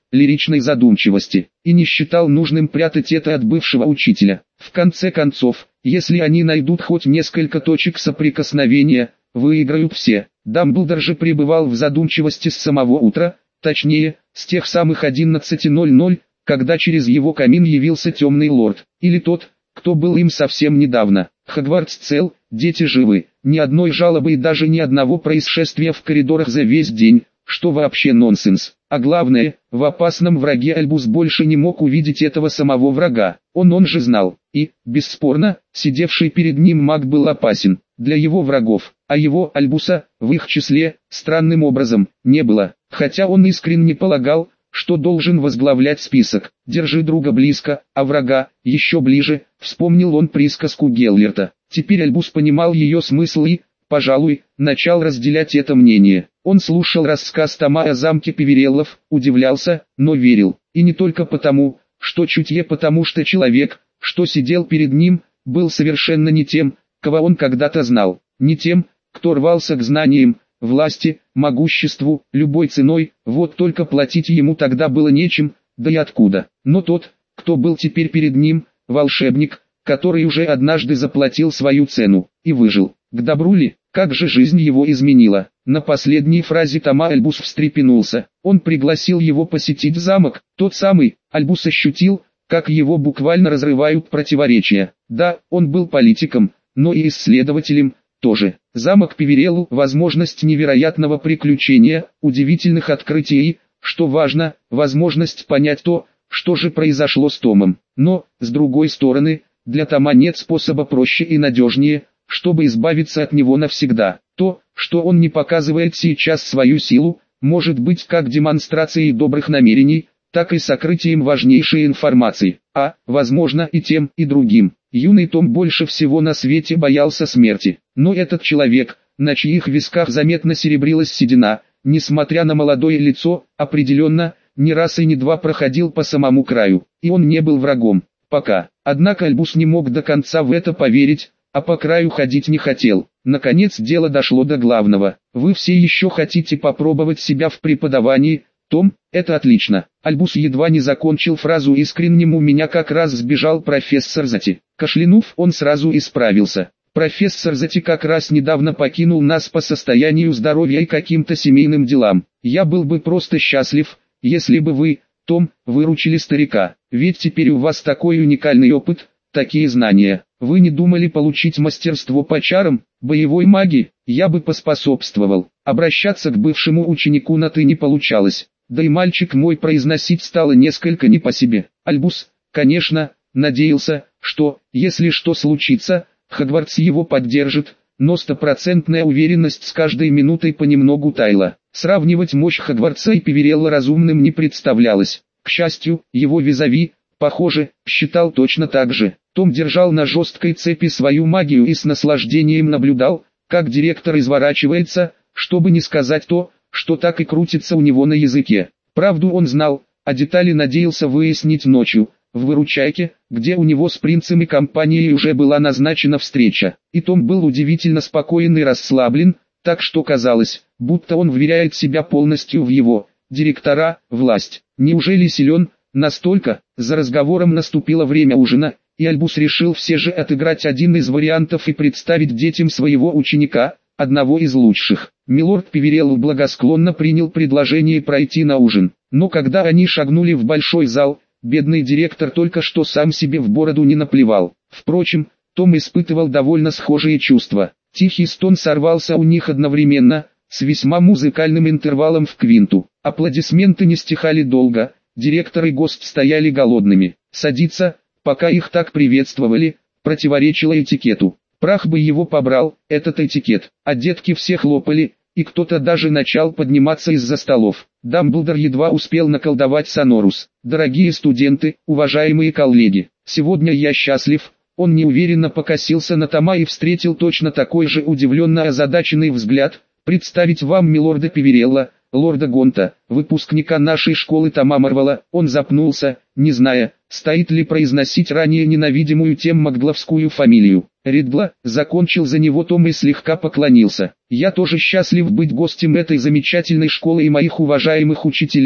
лиричной задумчивости, и не считал нужным прятать это от бывшего учителя. В конце концов, если они найдут хоть несколько точек соприкосновения, выиграют все. Дамблдор же пребывал в задумчивости с самого утра, точнее, с тех самых одиннадцати ноль-ноль, когда через его камин явился темный лорд, или тот, кто был им совсем недавно. Хогвартс цел, дети живы, ни одной жалобы и даже ни одного происшествия в коридорах за весь день, что вообще нонсенс. А главное, в опасном враге Альбус больше не мог увидеть этого самого врага. Он он же знал, и, бесспорно, сидевший перед ним маг был опасен для его врагов, а его, Альбуса, в их числе, странным образом, не было, хотя он искренне полагал, что должен возглавлять список. «Держи друга близко, а врага еще ближе», вспомнил он присказку Геллерта. Теперь Альбус понимал ее смысл и, пожалуй, начал разделять это мнение. Он слушал рассказ Тома о замке Певереллов, удивлялся, но верил. И не только потому, что чутье, потому что человек, что сидел перед ним, был совершенно не тем, кого он когда-то знал, не тем, кто рвался к знаниям, власти, могуществу, любой ценой, вот только платить ему тогда было нечем, да и откуда. Но тот, кто был теперь перед ним, волшебник, который уже однажды заплатил свою цену, и выжил. К добру ли, как же жизнь его изменила. На последней фразе Тома Альбус встрепенулся. Он пригласил его посетить замок, тот самый. Альбус ощутил, как его буквально разрывают противоречия. Да, он был политиком, но и исследователем тоже. Замок Певерелл – возможность невероятного приключения, удивительных открытий и, что важно, возможность понять то, что же произошло с Томом. Но, с другой стороны, для Тома нет способа проще и надежнее, чтобы избавиться от него навсегда. То, что он не показывает сейчас свою силу, может быть как демонстрацией добрых намерений, так и сокрытием важнейшей информации, а, возможно, и тем, и другим. Юный Том больше всего на свете боялся смерти, но этот человек, на чьих висках заметно серебрилась седина, несмотря на молодое лицо, определенно, не раз и не два проходил по самому краю, и он не был врагом, пока. Однако Альбус не мог до конца в это поверить, а по краю ходить не хотел. Наконец дело дошло до главного. Вы все еще хотите попробовать себя в преподавании, Том? Это отлично. Альбус едва не закончил фразу искренним «у меня как раз сбежал профессор Зати». Кашлянув, он сразу исправился. Профессор Зати как раз недавно покинул нас по состоянию здоровья и каким-то семейным делам. Я был бы просто счастлив, если бы вы, Том, выручили старика. Ведь теперь у вас такой уникальный опыт, такие знания. Вы не думали получить мастерство по чарам, боевой магии? Я бы поспособствовал. Обращаться к бывшему ученику на «ты» не получалось. Да и мальчик мой произносить стало несколько не по себе. Альбус, конечно, надеялся, что, если что случится, Хогвартс его поддержит, но стопроцентная уверенность с каждой минутой понемногу таяла. Сравнивать мощь Хогвартса и Певерелла разумным не представлялось. К счастью, его визави, похоже, считал точно так же. Том держал на жесткой цепи свою магию и с наслаждением наблюдал, как директор изворачивается, чтобы не сказать то, что так и крутится у него на языке. Правду он знал, а детали надеялся выяснить ночью, в выручайке, где у него с принцем и компанией уже была назначена встреча. И Том был удивительно спокоен и расслаблен, так что казалось, будто он вверяет себя полностью в его, директора, власть. Неужели силен? Настолько. За разговором наступило время ужина, и Альбус решил все же отыграть один из вариантов и представить детям своего ученика, одного из лучших. Милорд Певерелл благосклонно принял предложение пройти на ужин, но когда они шагнули в большой зал, бедный директор только что сам себе в бороду не наплевал. Впрочем, Том испытывал довольно схожие чувства. Тихий стон сорвался у них одновременно, с весьма музыкальным интервалом в квинту. Аплодисменты не стихали долго, директор и гость стояли голодными. Садиться, пока их так приветствовали, противоречило этикету. Прах бы его побрал, этот этикет. А детки все хлопали, и кто-то даже начал подниматься из-за столов. Дамблдор едва успел наколдовать Сонорус. Дорогие студенты, уважаемые коллеги, сегодня я счастлив. Он неуверенно покосился на Тома и встретил точно такой же удивленно озадаченный взгляд. Представить вам милорда Певерелла, лорда Гонта, выпускника нашей школы Тома Марвола. Он запнулся, не зная, стоит ли произносить ранее ненавидимую тем магловскую фамилию. Ридгла, закончил за него Том и слегка поклонился. Я тоже счастлив быть гостем этой замечательной школы и моих уважаемых учителей,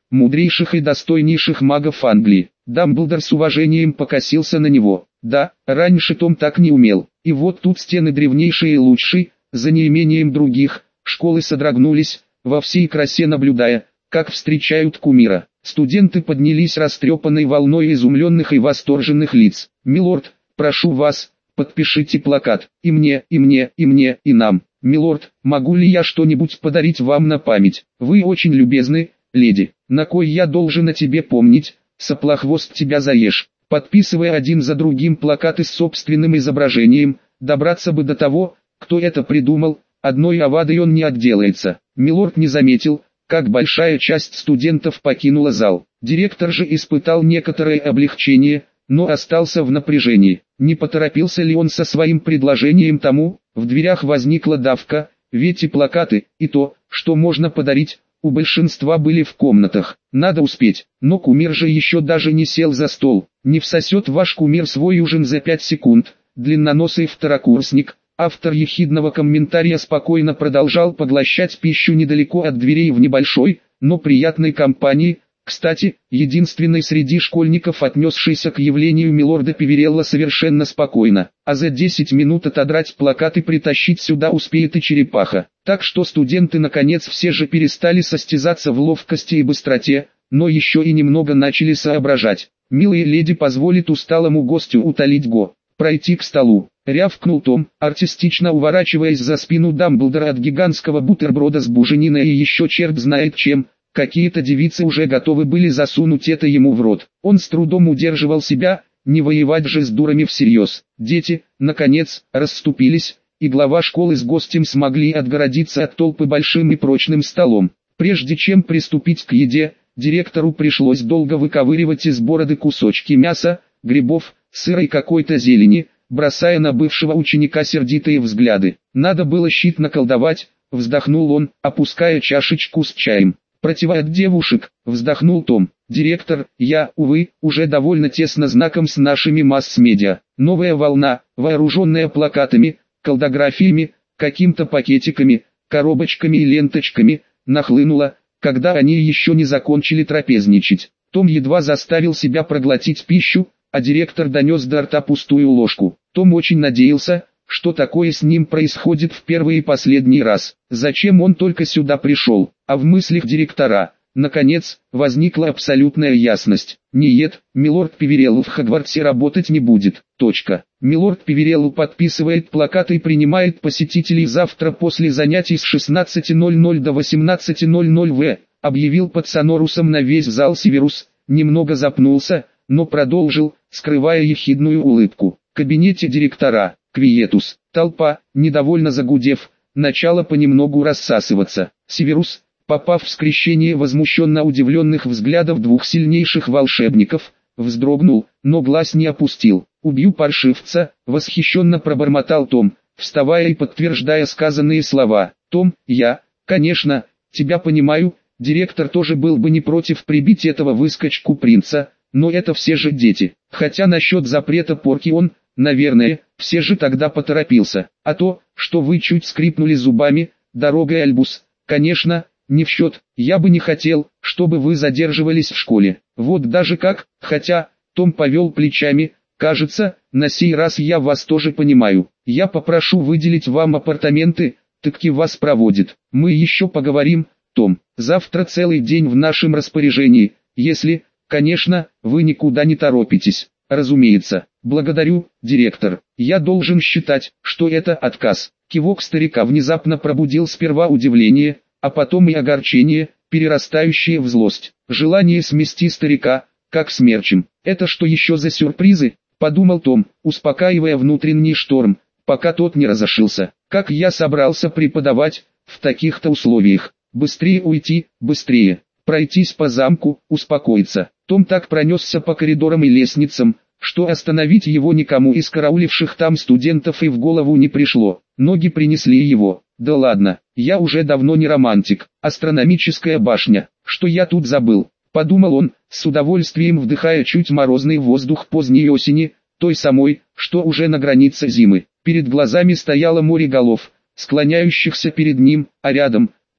мудрейших и достойнейших магов Англии. Дамблдор с уважением покосился на него. Да, раньше Том так не умел. И вот тут стены древнейшие и лучшие, за неимением других, школы содрогнулись, во всей красе наблюдая, как встречают кумира. Студенты поднялись растрепанной волной изумленных и восторженных лиц. «Милорд, прошу вас, подпишите плакат. И мне, и мне, и мне, и нам. Милорд, могу ли я что-нибудь подарить вам на память? Вы очень любезны, леди. На кой я должен о тебе помнить? Соплохвост тебя заешь». Подписывая один за другим плакаты с собственным изображением, добраться бы до того, кто это придумал, одной овадой он не отделается. Милорд не заметил, как большая часть студентов покинула зал. Директор же испытал некоторое облегчение, но остался в напряжении. Не поторопился ли он со своим предложением тому? В дверях возникла давка, ведь и плакаты, и то, что можно подарить, у большинства были в комнатах. Надо успеть, но кумир же еще даже не сел за стол. Не всосет ваш кумир свой ужин за пять секунд. Длинноносый второкурсник, автор ехидного комментария, спокойно продолжал поглощать пищу недалеко от дверей в небольшой, но приятной компании. Кстати, единственный среди школьников, отнесшийся к явлению милорда Пиверелла совершенно спокойно, а за десять минут отодрать плакат и притащить сюда успеет и черепаха. Так что студенты наконец все же перестали состязаться в ловкости и быстроте, но еще и немного начали соображать. «Милые леди, позволит усталому гостю утолить го. Пройти к столу», — рявкнул Том, артистично уворачиваясь за спину Дамблдора от гигантского бутерброда с бужениной и еще черт знает чем. Какие-то девицы уже готовы были засунуть это ему в рот. Он с трудом удерживал себя, не воевать же с дурами всерьез. Дети, наконец, расступились, и глава школы с гостем смогли отгородиться от толпы большим и прочным столом. Прежде чем приступить к еде, директору пришлось долго выковыривать из бороды кусочки мяса, грибов, сыра и какой-то зелени, бросая на бывшего ученика сердитые взгляды. «Надо было щит наколдовать», — вздохнул он, опуская чашечку с чаем. «Противоядие девушек», — вздохнул Том. «Директор, я, увы, уже довольно тесно знаком с нашими масс-медиа. Новая волна, вооруженная плакатами, колдографиями, каким-то пакетиками, коробочками и ленточками, нахлынула, когда они еще не закончили трапезничать». Том едва заставил себя проглотить пищу, а директор донес до рта пустую ложку. Том очень надеялся, что такое с ним происходит в первый и последний раз. Зачем он только сюда пришел? А в мыслях директора, наконец, возникла абсолютная ясность. Нет, милорд Пиверелл в Хогвартсе работать не будет. Точка. Милорд Пиверелл подписывает плакаты и принимает посетителей завтра после занятий с шестнадцати ноль-ноль до восемнадцати ноль-ноль в, объявил под сонорусом на весь зал Северус, немного запнулся, но продолжил, скрывая ехидную улыбку. В кабинете директора. Квиетус. Толпа, недовольно загудев, начала понемногу рассасываться. Северус, попав в скрещение возмущенно удивленных взглядов двух сильнейших волшебников, вздрогнул, но глаз не опустил. «Убью паршивца», — восхищенно пробормотал Том, вставая и подтверждая сказанные слова. «Том, я, конечно, тебя понимаю, директор тоже был бы не против прибить этого выскочку принца, но это все же дети. Хотя насчет запрета порки он, наверное, все же тогда поторопился. А то, что вы чуть скрипнули зубами, дорогой Альбус, конечно, не в счет. Я бы не хотел, чтобы вы задерживались в школе. Вот даже как, хотя...» Том повел плечами. «Кажется, на сей раз я вас тоже понимаю. Я попрошу выделить вам апартаменты, таки вас проводит. Мы еще поговорим, Том. Завтра целый день в нашем распоряжении, если, конечно, вы никуда не торопитесь». «Разумеется. Благодарю, директор. Я должен считать, что это отказ». Кивок старика внезапно пробудил сперва удивление, а потом и огорчение, перерастающее в злость. Желание смести старика, как смерчем. «Это что еще за сюрпризы?» — подумал Том, успокаивая внутренний шторм, пока тот не разошелся. «Как я собрался преподавать в таких-то условиях? Быстрее уйти, быстрее. Пройтись по замку, успокоиться». Том так пронесся по коридорам и лестницам, что остановить его никому из карауливших там студентов и в голову не пришло. Ноги принесли его. «Да ладно, я уже давно не романтик. Астрономическая башня, что я тут забыл?» — подумал он, с удовольствием вдыхая чуть морозный воздух поздней осени, той самой, что уже на границе зимы. Перед глазами стояло море голов, склоняющихся перед ним, а рядом — тот,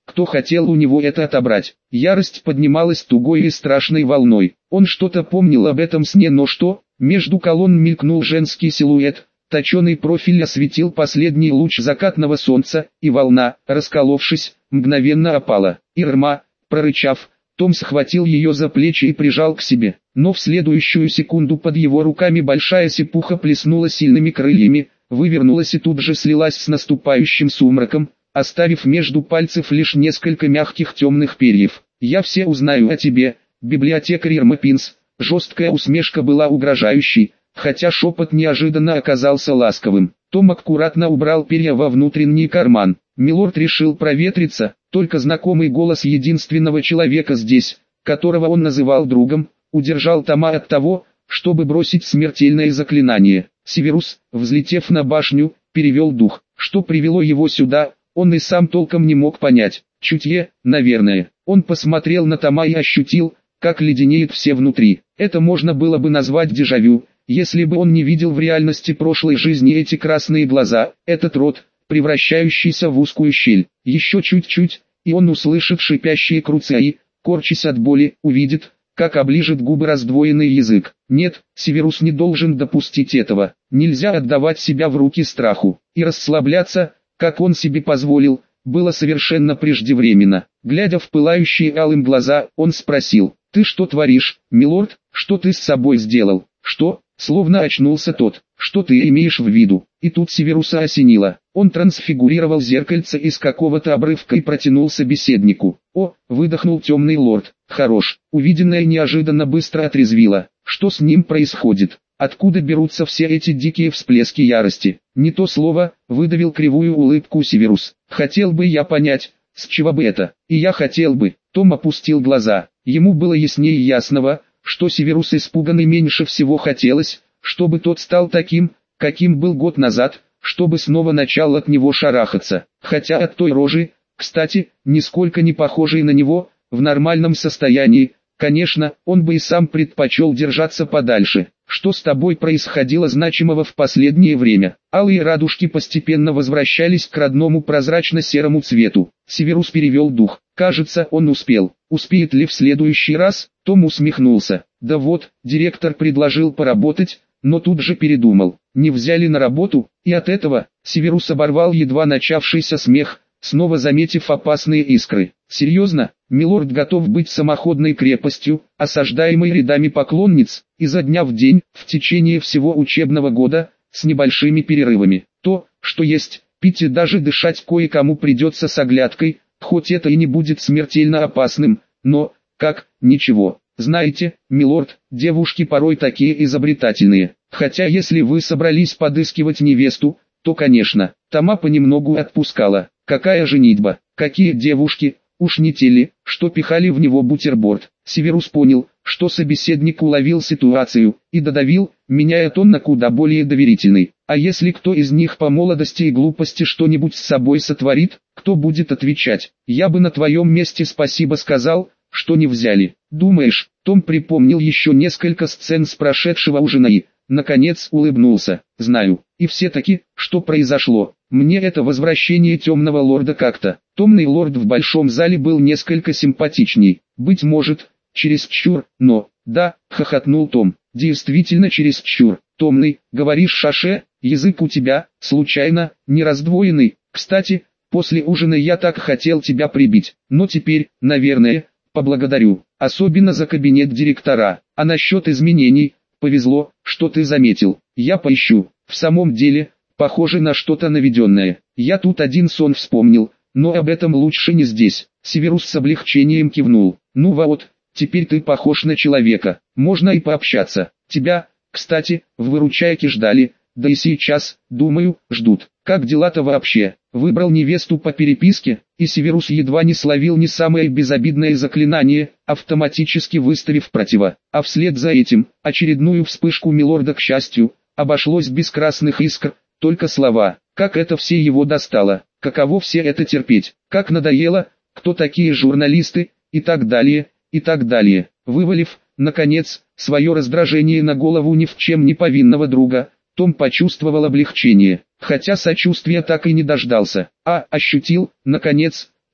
кто хотел у него это отобрать. Ярость поднималась тугой и страшной волной. Он что-то помнил об этом сне, но что? Между колонн мелькнул женский силуэт, точеный профиль осветил последний луч закатного солнца, и волна, расколовшись, мгновенно опала. «Ирма!» прорычав, Том схватил ее за плечи и прижал к себе. Но в следующую секунду под его руками большая сипуха плеснула сильными крыльями, вывернулась и тут же слилась с наступающим сумраком, оставив между пальцев лишь несколько мягких темных перьев. «Я все узнаю о тебе, библиотекарь Ирма Пинс». Жесткая усмешка была угрожающей, хотя шепот неожиданно оказался ласковым. Том аккуратно убрал перья во внутренний карман. Милорд решил проветриться, только знакомый голос единственного человека здесь, которого он называл другом, удержал Тома от того, чтобы бросить смертельное заклинание. Северус, взлетев на башню, перевел дух. Что привело его сюда, он и сам толком не мог понять. Чутье, наверное. Он посмотрел на Тома и ощутил, как леденеет все внутри. Это можно было бы назвать дежавю, если бы он не видел в реальности прошлой жизни эти красные глаза, этот рот, превращающийся в узкую щель. Еще чуть-чуть, и он услышит шипящие круцаи, корчась от боли, увидит, как оближет губы раздвоенный язык. Нет, Северус не должен допустить этого. Нельзя отдавать себя в руки страху. И расслабляться, как он себе позволил, было совершенно преждевременно. Глядя в пылающие алым глаза, он спросил: «Ты что творишь, милорд? Что ты с собой сделал?» «Что?» — словно очнулся тот. «Что ты имеешь в виду?» И тут Северуса осенило. Он трансфигурировал зеркальце из какого-то обрывка и протянул собеседнику. «О!» — выдохнул темный лорд. «Хорош!» Увиденное неожиданно быстро отрезвило. Что с ним происходит? Откуда берутся все эти дикие всплески ярости? Не то слово, выдавил кривую улыбку Северус. «Хотел бы я понять, с чего бы это?» «И я хотел бы». Том опустил глаза. Ему было яснее ясного, что Северус испуганный меньше всего хотелось, чтобы тот стал таким, каким был год назад, чтобы снова начал от него шарахаться. Хотя от той рожи, кстати, нисколько не похожей на него, в нормальном состоянии, конечно, он бы и сам предпочел держаться подальше. «Что с тобой происходило значимого в последнее время?» Алые радужки постепенно возвращались к родному прозрачно-серому цвету. Северус перевел дух. Кажется, он успел. Успеет ли в следующий раз? Том усмехнулся. Да вот, директор предложил поработать, но тут же передумал. Не взяли на работу, и от этого Северус оборвал едва начавшийся смех, снова заметив опасные искры. «Серьезно, милорд готов быть самоходной крепостью, осаждаемой рядами поклонниц, изо дня в день, в течение всего учебного года, с небольшими перерывами. То, что есть, пить и даже дышать кое-кому придется с оглядкой, хоть это и не будет смертельно опасным, но, как, ничего. Знаете, милорд, девушки порой такие изобретательные. Хотя если вы собрались подыскивать невесту, то, конечно». Тома понемногу отпускала. Какая женитьба? Какие девушки? Уж не те ли, что пихали в него бутерброд? Северус понял, что собеседник уловил ситуацию, и додавил, меняя тон на куда более доверительный. А если кто из них по молодости и глупости что-нибудь с собой сотворит, кто будет отвечать? Я бы на твоем месте спасибо сказал, что не взяли. Думаешь? Том припомнил еще несколько сцен с прошедшего ужина и, наконец, улыбнулся. Знаю. И все-таки, что произошло? Мне это возвращение темного лорда как-то. Темный лорд в большом зале был несколько симпатичней. Быть может, чересчур, но... Да, хохотнул Том. Действительно чересчур. Томный, говоришь, шаше, язык у тебя, случайно, не раздвоенный. Кстати, после ужина я так хотел тебя прибить. Но теперь, наверное, поблагодарю. Особенно за кабинет директора. А насчет изменений, повезло, что ты заметил. Я поищу. В самом деле, похоже на что-то наведенное. Я тут один сон вспомнил, но об этом лучше не здесь. Северус с облегчением кивнул. Ну вот, теперь ты похож на человека. Можно и пообщаться. Тебя, кстати, в выручайке ждали, да и сейчас, думаю, ждут. Как дела-то вообще? Выбрал невесту по переписке, и Северус едва не словил не самое безобидное заклинание, автоматически выставив противо. А вслед за этим, очередную вспышку милорда, к счастью, обошлось без красных искр, только слова. Как это все его достало, каково все это терпеть, как надоело, кто такие журналисты, и так далее, и так далее. Вывалив, наконец, свое раздражение на голову ни в чем не повинного друга, Том почувствовал облегчение, хотя сочувствия так и не дождался, а ощутил, наконец,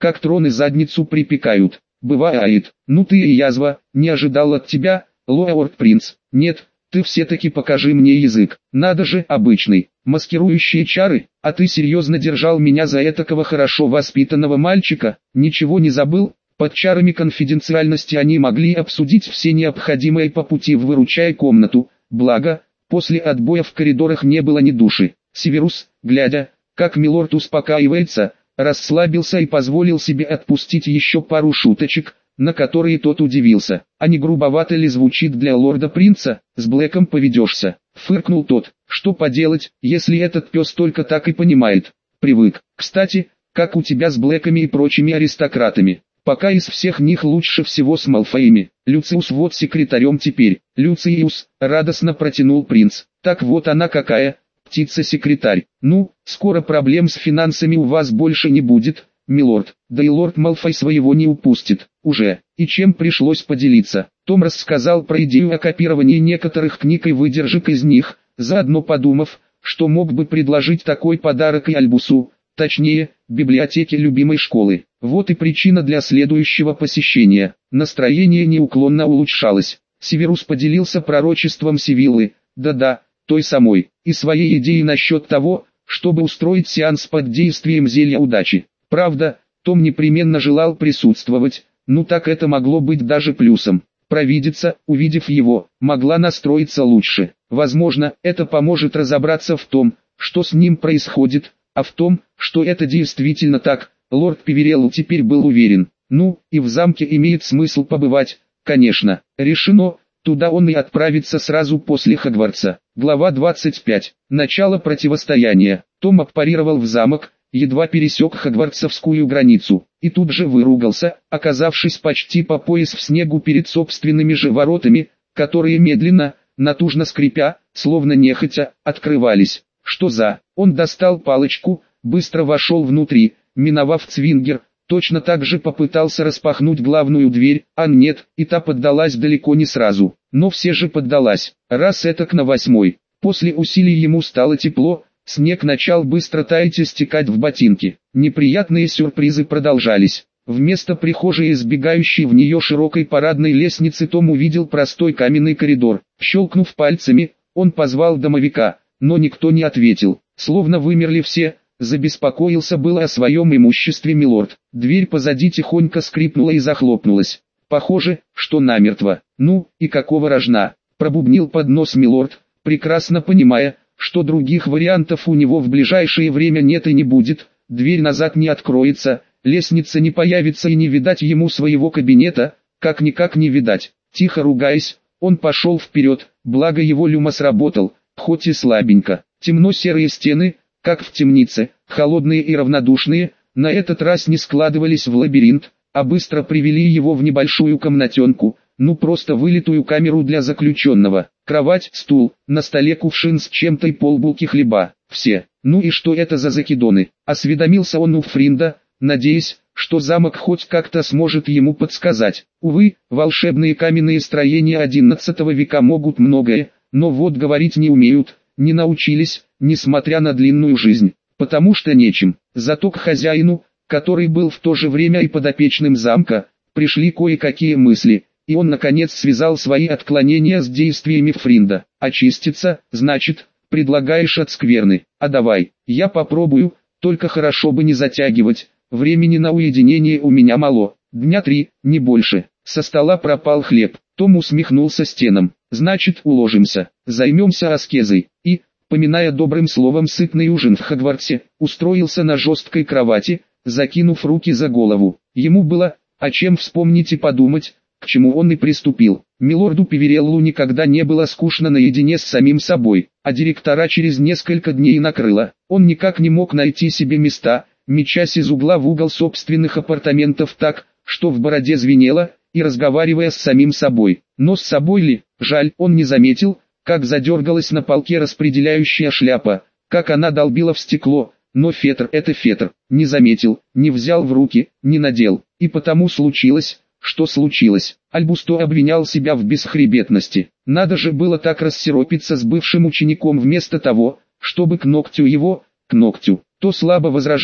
как трон и задницу припекают. Бывает. Ну ты и язва, не ожидал от тебя, лорд принц. Нет, ты все-таки покажи мне язык. Надо же, обычный, маскирующие чары, а ты серьезно держал меня за этакого хорошо воспитанного мальчика, ничего не забыл? Под чарами конфиденциальности они могли обсудить все необходимое по пути в выручай комнату, благо, после отбоя в коридорах не было ни души. Северус, глядя, как милорд успокаивается, расслабился и позволил себе отпустить еще пару шуточек, на которые тот удивился. А не грубовато ли звучит для лорда-принца? С Блэком поведешься. Фыркнул тот. Что поделать, если этот пес только так и понимает. Привык. Кстати, как у тебя с Блэками и прочими аристократами? Пока из всех них лучше всего с Малфоями. Люциус вот секретарем теперь. Люциус, радостно протянул принц. Так вот она какая, птица-секретарь. Ну, скоро проблем с финансами у вас больше не будет, милорд. Да и лорд Малфой своего не упустит. Уже. И чем пришлось поделиться? Том рассказал про идею о копировании некоторых книг и выдержек из них, заодно подумав, что мог бы предложить такой подарок и Альбусу, точнее, библиотеке любимой школы. Вот и причина для следующего посещения. Настроение неуклонно улучшалось. Северус поделился пророчеством Сивиллы, да-да, той самой, и своей идеей насчет того, чтобы устроить сеанс под действием зелья удачи. Правда, Том непременно желал присутствовать, ну так это могло быть даже плюсом. Провидица, увидев его, могла настроиться лучше. Возможно, это поможет разобраться в том, что с ним происходит, а в том, что это действительно так, лорд Певерелл теперь был уверен. Ну, и в замке имеет смысл побывать, конечно. Решено, туда он и отправится сразу после Хогвартса. Глава двадцать пять. Начало противостояния. Том отпарировал в замок, едва пересек хогвартсовскую границу, и тут же выругался, оказавшись почти по пояс в снегу перед собственными же воротами, которые медленно, натужно скрипя, словно нехотя, открывались. Что за? Он достал палочку, быстро вошел внутри, миновав Цвингер, точно так же попытался распахнуть главную дверь, а нет, и та поддалась далеко не сразу, но все же поддалась, раз этак на восьмой. После усилий ему стало тепло, снег начал быстро таять и стекать в ботинки. Неприятные сюрпризы продолжались. Вместо прихожей и сбегающей в нее широкой парадной лестницы Том увидел простой каменный коридор. Щелкнув пальцами, он позвал домовика, но никто не ответил. Словно вымерли все, забеспокоился было о своем имуществе милорд. Дверь позади тихонько скрипнула и захлопнулась. Похоже, что намертво. Ну, и какого рожна? Пробубнил под нос милорд, прекрасно понимая, что других вариантов у него в ближайшее время нет и не будет. Дверь назад не откроется, лестница не появится и не видать ему своего кабинета, как-никак не видать. Тихо ругаясь, он пошел вперед, благо его люмос работал, хоть и слабенько. Темно-серые стены, как в темнице, холодные и равнодушные, на этот раз не складывались в лабиринт, а быстро привели его в небольшую комнатенку, ну просто вылитую камеру для заключенного. Кровать, стул, на столе кувшин с чем-то и полбулки хлеба. Все. Ну и что это за закидоны? Осведомился он у Фринда, надеясь, что замок хоть как-то сможет ему подсказать. Увы, волшебные каменные строения одиннадцатого века могут многое, но вот говорить не умеют, не научились, несмотря на длинную жизнь, потому что нечем. Зато к хозяину, который был в то же время и подопечным замка, пришли кое-какие мысли, и он наконец связал свои отклонения с действиями Фринда. Очиститься, значит, предлагаешь от скверны, а давай, я попробую, только хорошо бы не затягивать, времени на уединение у меня мало, дня три, не больше. Со стола пропал хлеб, Том усмехнулся стенам. Значит, уложимся, займемся аскезой, и, поминая добрым словом сытный ужин в Хогвартсе, устроился на жесткой кровати, закинув руки за голову. Ему было о чем вспомнить и подумать, к чему он и приступил. Милорду Певереллу никогда не было скучно наедине с самим собой, а директора через несколько дней накрыло. Он никак не мог найти себе места, мечась из угла в угол собственных апартаментов так, что в бороде звенело, и разговаривая с самим собой. Но с собой ли? Жаль, он не заметил, как задергалась на полке распределяющая шляпа, как она долбила в стекло, но фетр — это фетр, не заметил, не взял в руки, не надел, и потому случилось, что случилось. Альбусто обвинял себя в бесхребетности. Надо же было так рассиропиться с бывшим учеником вместо того, чтобы к ногтю его, к ногтю. То слабо возражал,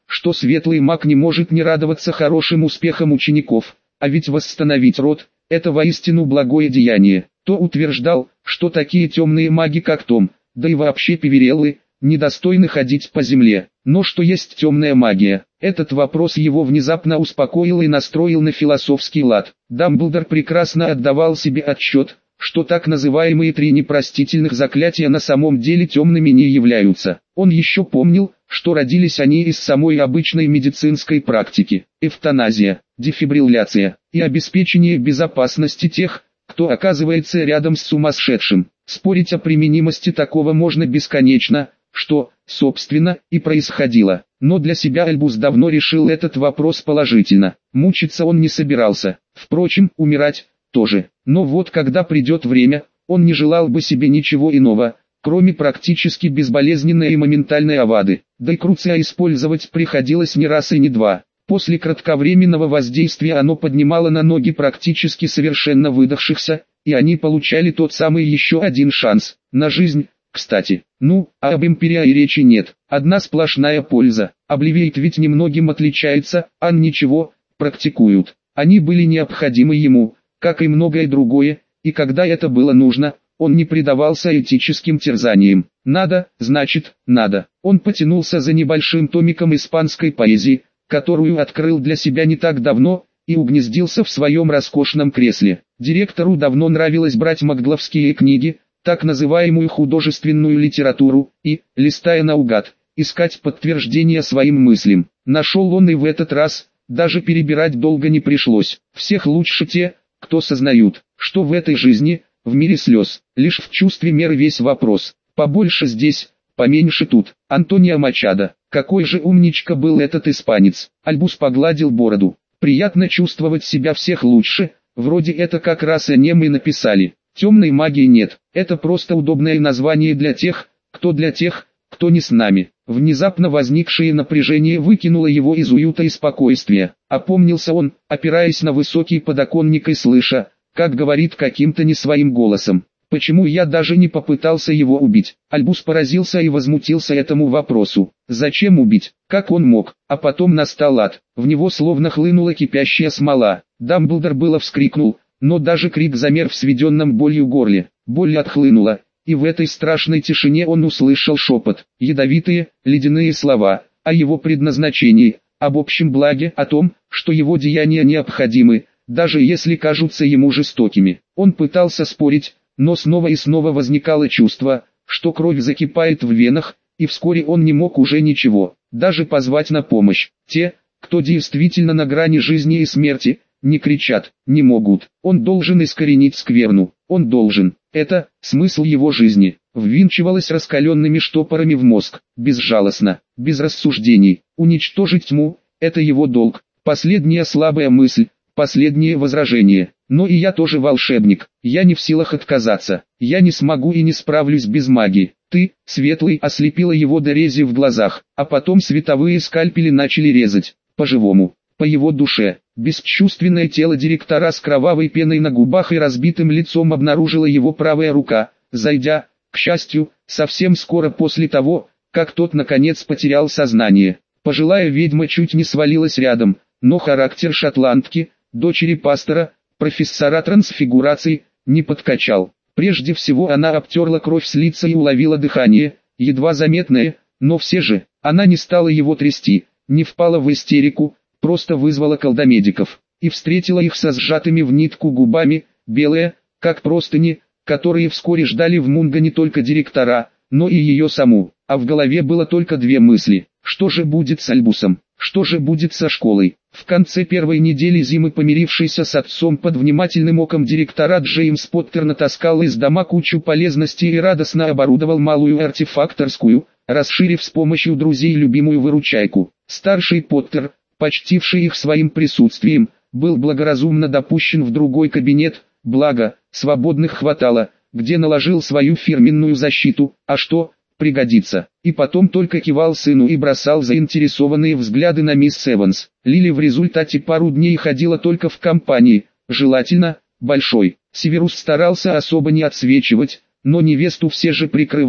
что светлый маг не может не радоваться хорошим успехам учеников, а ведь восстановить род – это воистину благое деяние, то утверждал, что такие темные маги как Том, да и вообще певереллы, недостойны ходить по земле. Но что есть темная магия? Этот вопрос его внезапно успокоил и настроил на философский лад. Дамблдор прекрасно отдавал себе отчет, что так называемые три непростительных заклятия на самом деле темными не являются. Он еще помнил, что родились они из самой обычной медицинской практики: эвтаназия, дефибрилляция и обеспечение безопасности тех, кто оказывается рядом с сумасшедшим. Спорить о применимости такого можно бесконечно, что, собственно, и происходило. Но для себя Альбус давно решил этот вопрос положительно. Мучиться он не собирался. Впрочем, умирать тоже. Но вот когда придет время, он не желал бы себе ничего иного, кроме практически безболезненной и моментальной авады. Декруция использовать приходилось не раз и не два. После кратковременного воздействия оно поднимало на ноги практически совершенно выдохшихся, и они получали тот самый еще один шанс на жизнь. Кстати, ну, а об Империи и речи нет. Одна сплошная польза. Обливейт ведь немногим отличается, а ничего, практикуют. Они были необходимы ему, как и многое другое, и когда это было нужно, он не предавался этическим терзаниям. Надо, значит, надо. Он потянулся за небольшим томиком испанской поэзии, которую открыл для себя не так давно, и угнездился в своем роскошном кресле. Директору давно нравилось брать макгловские книги, так называемую художественную литературу, и, листая наугад, искать подтверждение своим мыслям. Нашел он и в этот раз, даже перебирать долго не пришлось. Всех лучше те, кто сознают, что в этой жизни, в мире слез, лишь в чувстве меры весь вопрос. Побольше здесь, поменьше тут. Антонио Мачадо. Какой же умничка был этот испанец. Альбус погладил бороду. Приятно чувствовать себя всех лучше, вроде это как раз они и написали. Темной магии нет, это просто удобное название для тех, кто для тех, кто не с нами. Внезапно возникшее напряжение выкинуло его из уюта и спокойствия. Опомнился он, опираясь на высокий подоконник и слыша, как говорит каким-то не своим голосом: «Почему я даже не попытался его убить?» Альбус поразился и возмутился этому вопросу. Зачем убить? Как он мог? А потом настал ад. В него словно хлынула кипящая смола. Дамблдор было вскрикнул, но даже крик замер в сведенном болью горле. Боль отхлынула, и в этой страшной тишине он услышал шепот, ядовитые, ледяные слова о его предназначении, об общем благе, о том, что его деяния необходимы, даже если кажутся ему жестокими. Он пытался спорить, но снова и снова возникало чувство, что кровь закипает в венах, и вскоре он не мог уже ничего, даже позвать на помощь. Те, кто действительно на грани жизни и смерти, не кричат, не могут. Он должен искоренить скверну, он должен. Это смысл его жизни. Ввинчивалось раскаленными штопорами в мозг, безжалостно, без рассуждений. Уничтожить тьму – это его долг. Последняя слабая мысль, последнее возражение. Но и я тоже волшебник, я не в силах отказаться. Я не смогу и не справлюсь без магии. Ты, светлый, ослепила его до рези в глазах, а потом световые скальпели начали резать, по-живому, по его душе. Бесчувственное тело директора с кровавой пеной на губах и разбитым лицом обнаружила его правая рука, зайдя, к счастью, совсем скоро после того, как тот наконец потерял сознание. Пожилая ведьма чуть не свалилась рядом, но характер шотландки, дочери пастора, профессора трансфигурации, не подкачал. Прежде всего она обтерла кровь с лица и уловила дыхание, едва заметное, но все же, она не стала его трясти, не впала в истерику, просто вызвала колдомедиков, и встретила их со сжатыми в нитку губами, белые, как простыни, которые вскоре ждали в Мунго не только директора, но и ее саму. А в голове было только две мысли: что же будет с Альбусом, что же будет со школой. В конце первой недели зимы, помирившийся с отцом под внимательным оком директора, Джеймс Поттер натаскал из дома кучу полезностей и радостно оборудовал малую артефакторскую, расширив с помощью друзей любимую выручайку. Старший Поттер, почтивший их своим присутствием, был благоразумно допущен в другой кабинет, благо, свободных хватало, где наложил свою фирменную защиту, а что, пригодится. И потом только кивал сыну и бросал заинтересованные взгляды на мисс Эванс. Лили в результате пару дней ходила только в компании, желательно, большой. Северус старался особо не отсвечивать, но невесту все же прикрывал,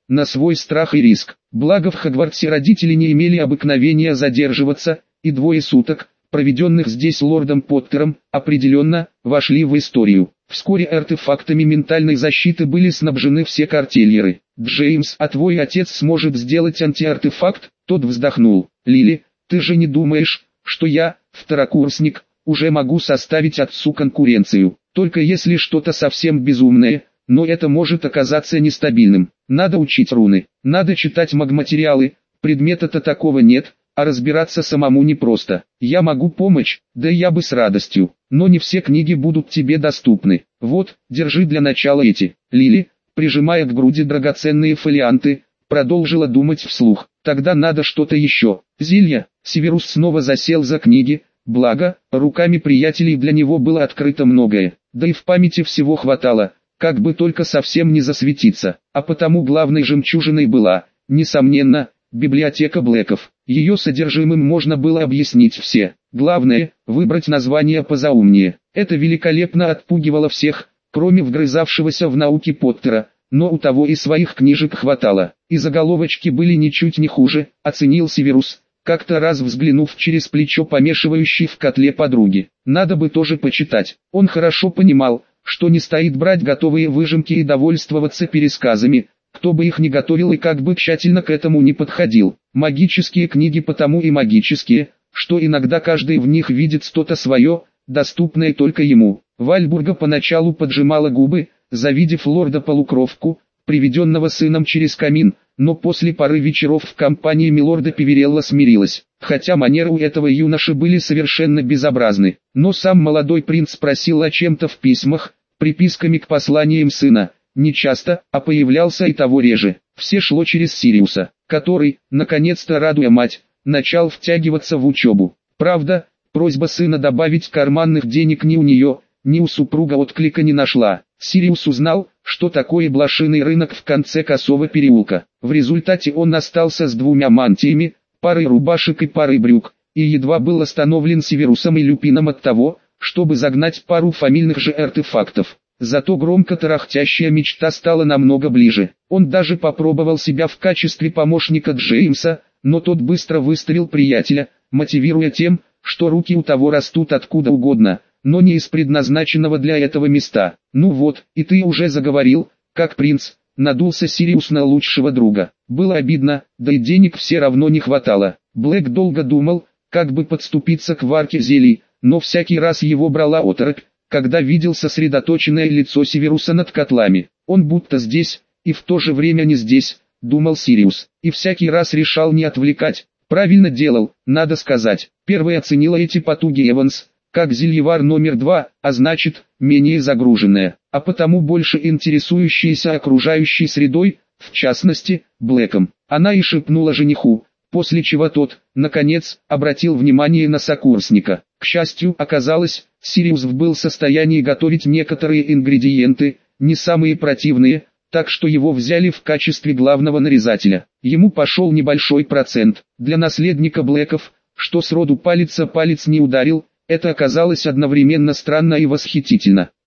на свой страх и риск. Благо в Хогвартсе родители не имели обыкновения задерживаться, и двое суток, проведенных здесь лордом Поттером, определенно, вошли в историю. Вскоре артефактами ментальной защиты были снабжены все картельеры. «Джеймс, а твой отец сможет сделать антиартефакт?» Тот вздохнул. «Лили, ты же не думаешь, что я, второкурсник, уже могу составить отцу конкуренцию? Только если что-то совсем безумное, но это может оказаться нестабильным. Надо учить руны, надо читать магматериалы, предмета-то такого нет, а разбираться самому непросто. Я могу помочь, да я бы с радостью, но не все книги будут тебе доступны. Вот, держи для начала эти». Лили, прижимая к груди драгоценные фолианты, продолжила думать вслух. «Тогда надо что-то еще. Зелья». Северус снова засел за книги, благо, руками приятелей для него было открыто многое, да и в памяти всего хватало, как бы только совсем не засветиться. А потому главной жемчужиной была, несомненно, библиотека Блэков. Ее содержимым можно было объяснить все. Главное, выбрать название позаумнее. Это великолепно отпугивало всех, кроме вгрызавшегося в науки Поттера, но у того и своих книжек хватало. И заголовочки были ничуть не хуже, оценил Северус, как-то раз взглянув через плечо помешивающей в котле подруги. Надо бы тоже почитать. Он хорошо понимал, что не стоит брать готовые выжимки и довольствоваться пересказами, кто бы их ни готовил и как бы тщательно к этому не подходил. Магические книги потому и магические, что иногда каждый в них видит что-то свое, доступное только ему. Вальбурга поначалу поджимала губы, завидев лорда-полукровку, приведенного сыном через камин, но после пары вечеров в компании милорда Певерелла смирилась, хотя манеры у этого юноши были совершенно безобразны. Но сам молодой принц просил о чем-то в письмах, приписками к посланиям сына, не часто, а появлялся и того реже. Все шло через Сириуса, который, наконец-то радуя мать, начал втягиваться в учебу. Правда, просьба сына добавить карманных денег ни у нее, ни у супруга отклика не нашла. Сириус узнал, что такое блошиный рынок в конце Косого переулка. В результате он остался с двумя мантиями, парой рубашек и парой брюк, и едва был остановлен Северусом и Люпином от того, чтобы загнать пару фамильных же артефактов. Зато громко тарахтящая мечта стала намного ближе. Он даже попробовал себя в качестве помощника Джеймса, но тот быстро выставил приятеля, мотивируя тем, что руки у того растут откуда угодно, но не из предназначенного для этого места. «Ну вот, и ты уже заговорил, как принц», — надулся Сириус на лучшего друга. Было обидно, да и денег все равно не хватало. Блэк долго думал, как бы подступиться к варке зелий, но всякий раз его брала оторопь, когда видел сосредоточенное лицо Северуса над котлами. Он будто здесь, и в то же время не здесь, думал Сириус, и всякий раз решал не отвлекать. Правильно делал, надо сказать. Первой оценила эти потуги Эванс, как зельевар номер два, а значит, менее загруженная, а потому больше интересующаяся окружающей средой, в частности, Блэком. Она и шепнула жениху, после чего тот, наконец, обратил внимание на сокурсника. К счастью, оказалось, Сириус был в состоянии готовить некоторые ингредиенты, не самые противные, так что его взяли в качестве главного нарезателя. Ему пошел небольшой процент. Для наследника Блэков, что сроду палец о палец не ударил, это оказалось одновременно странно и восхитительно.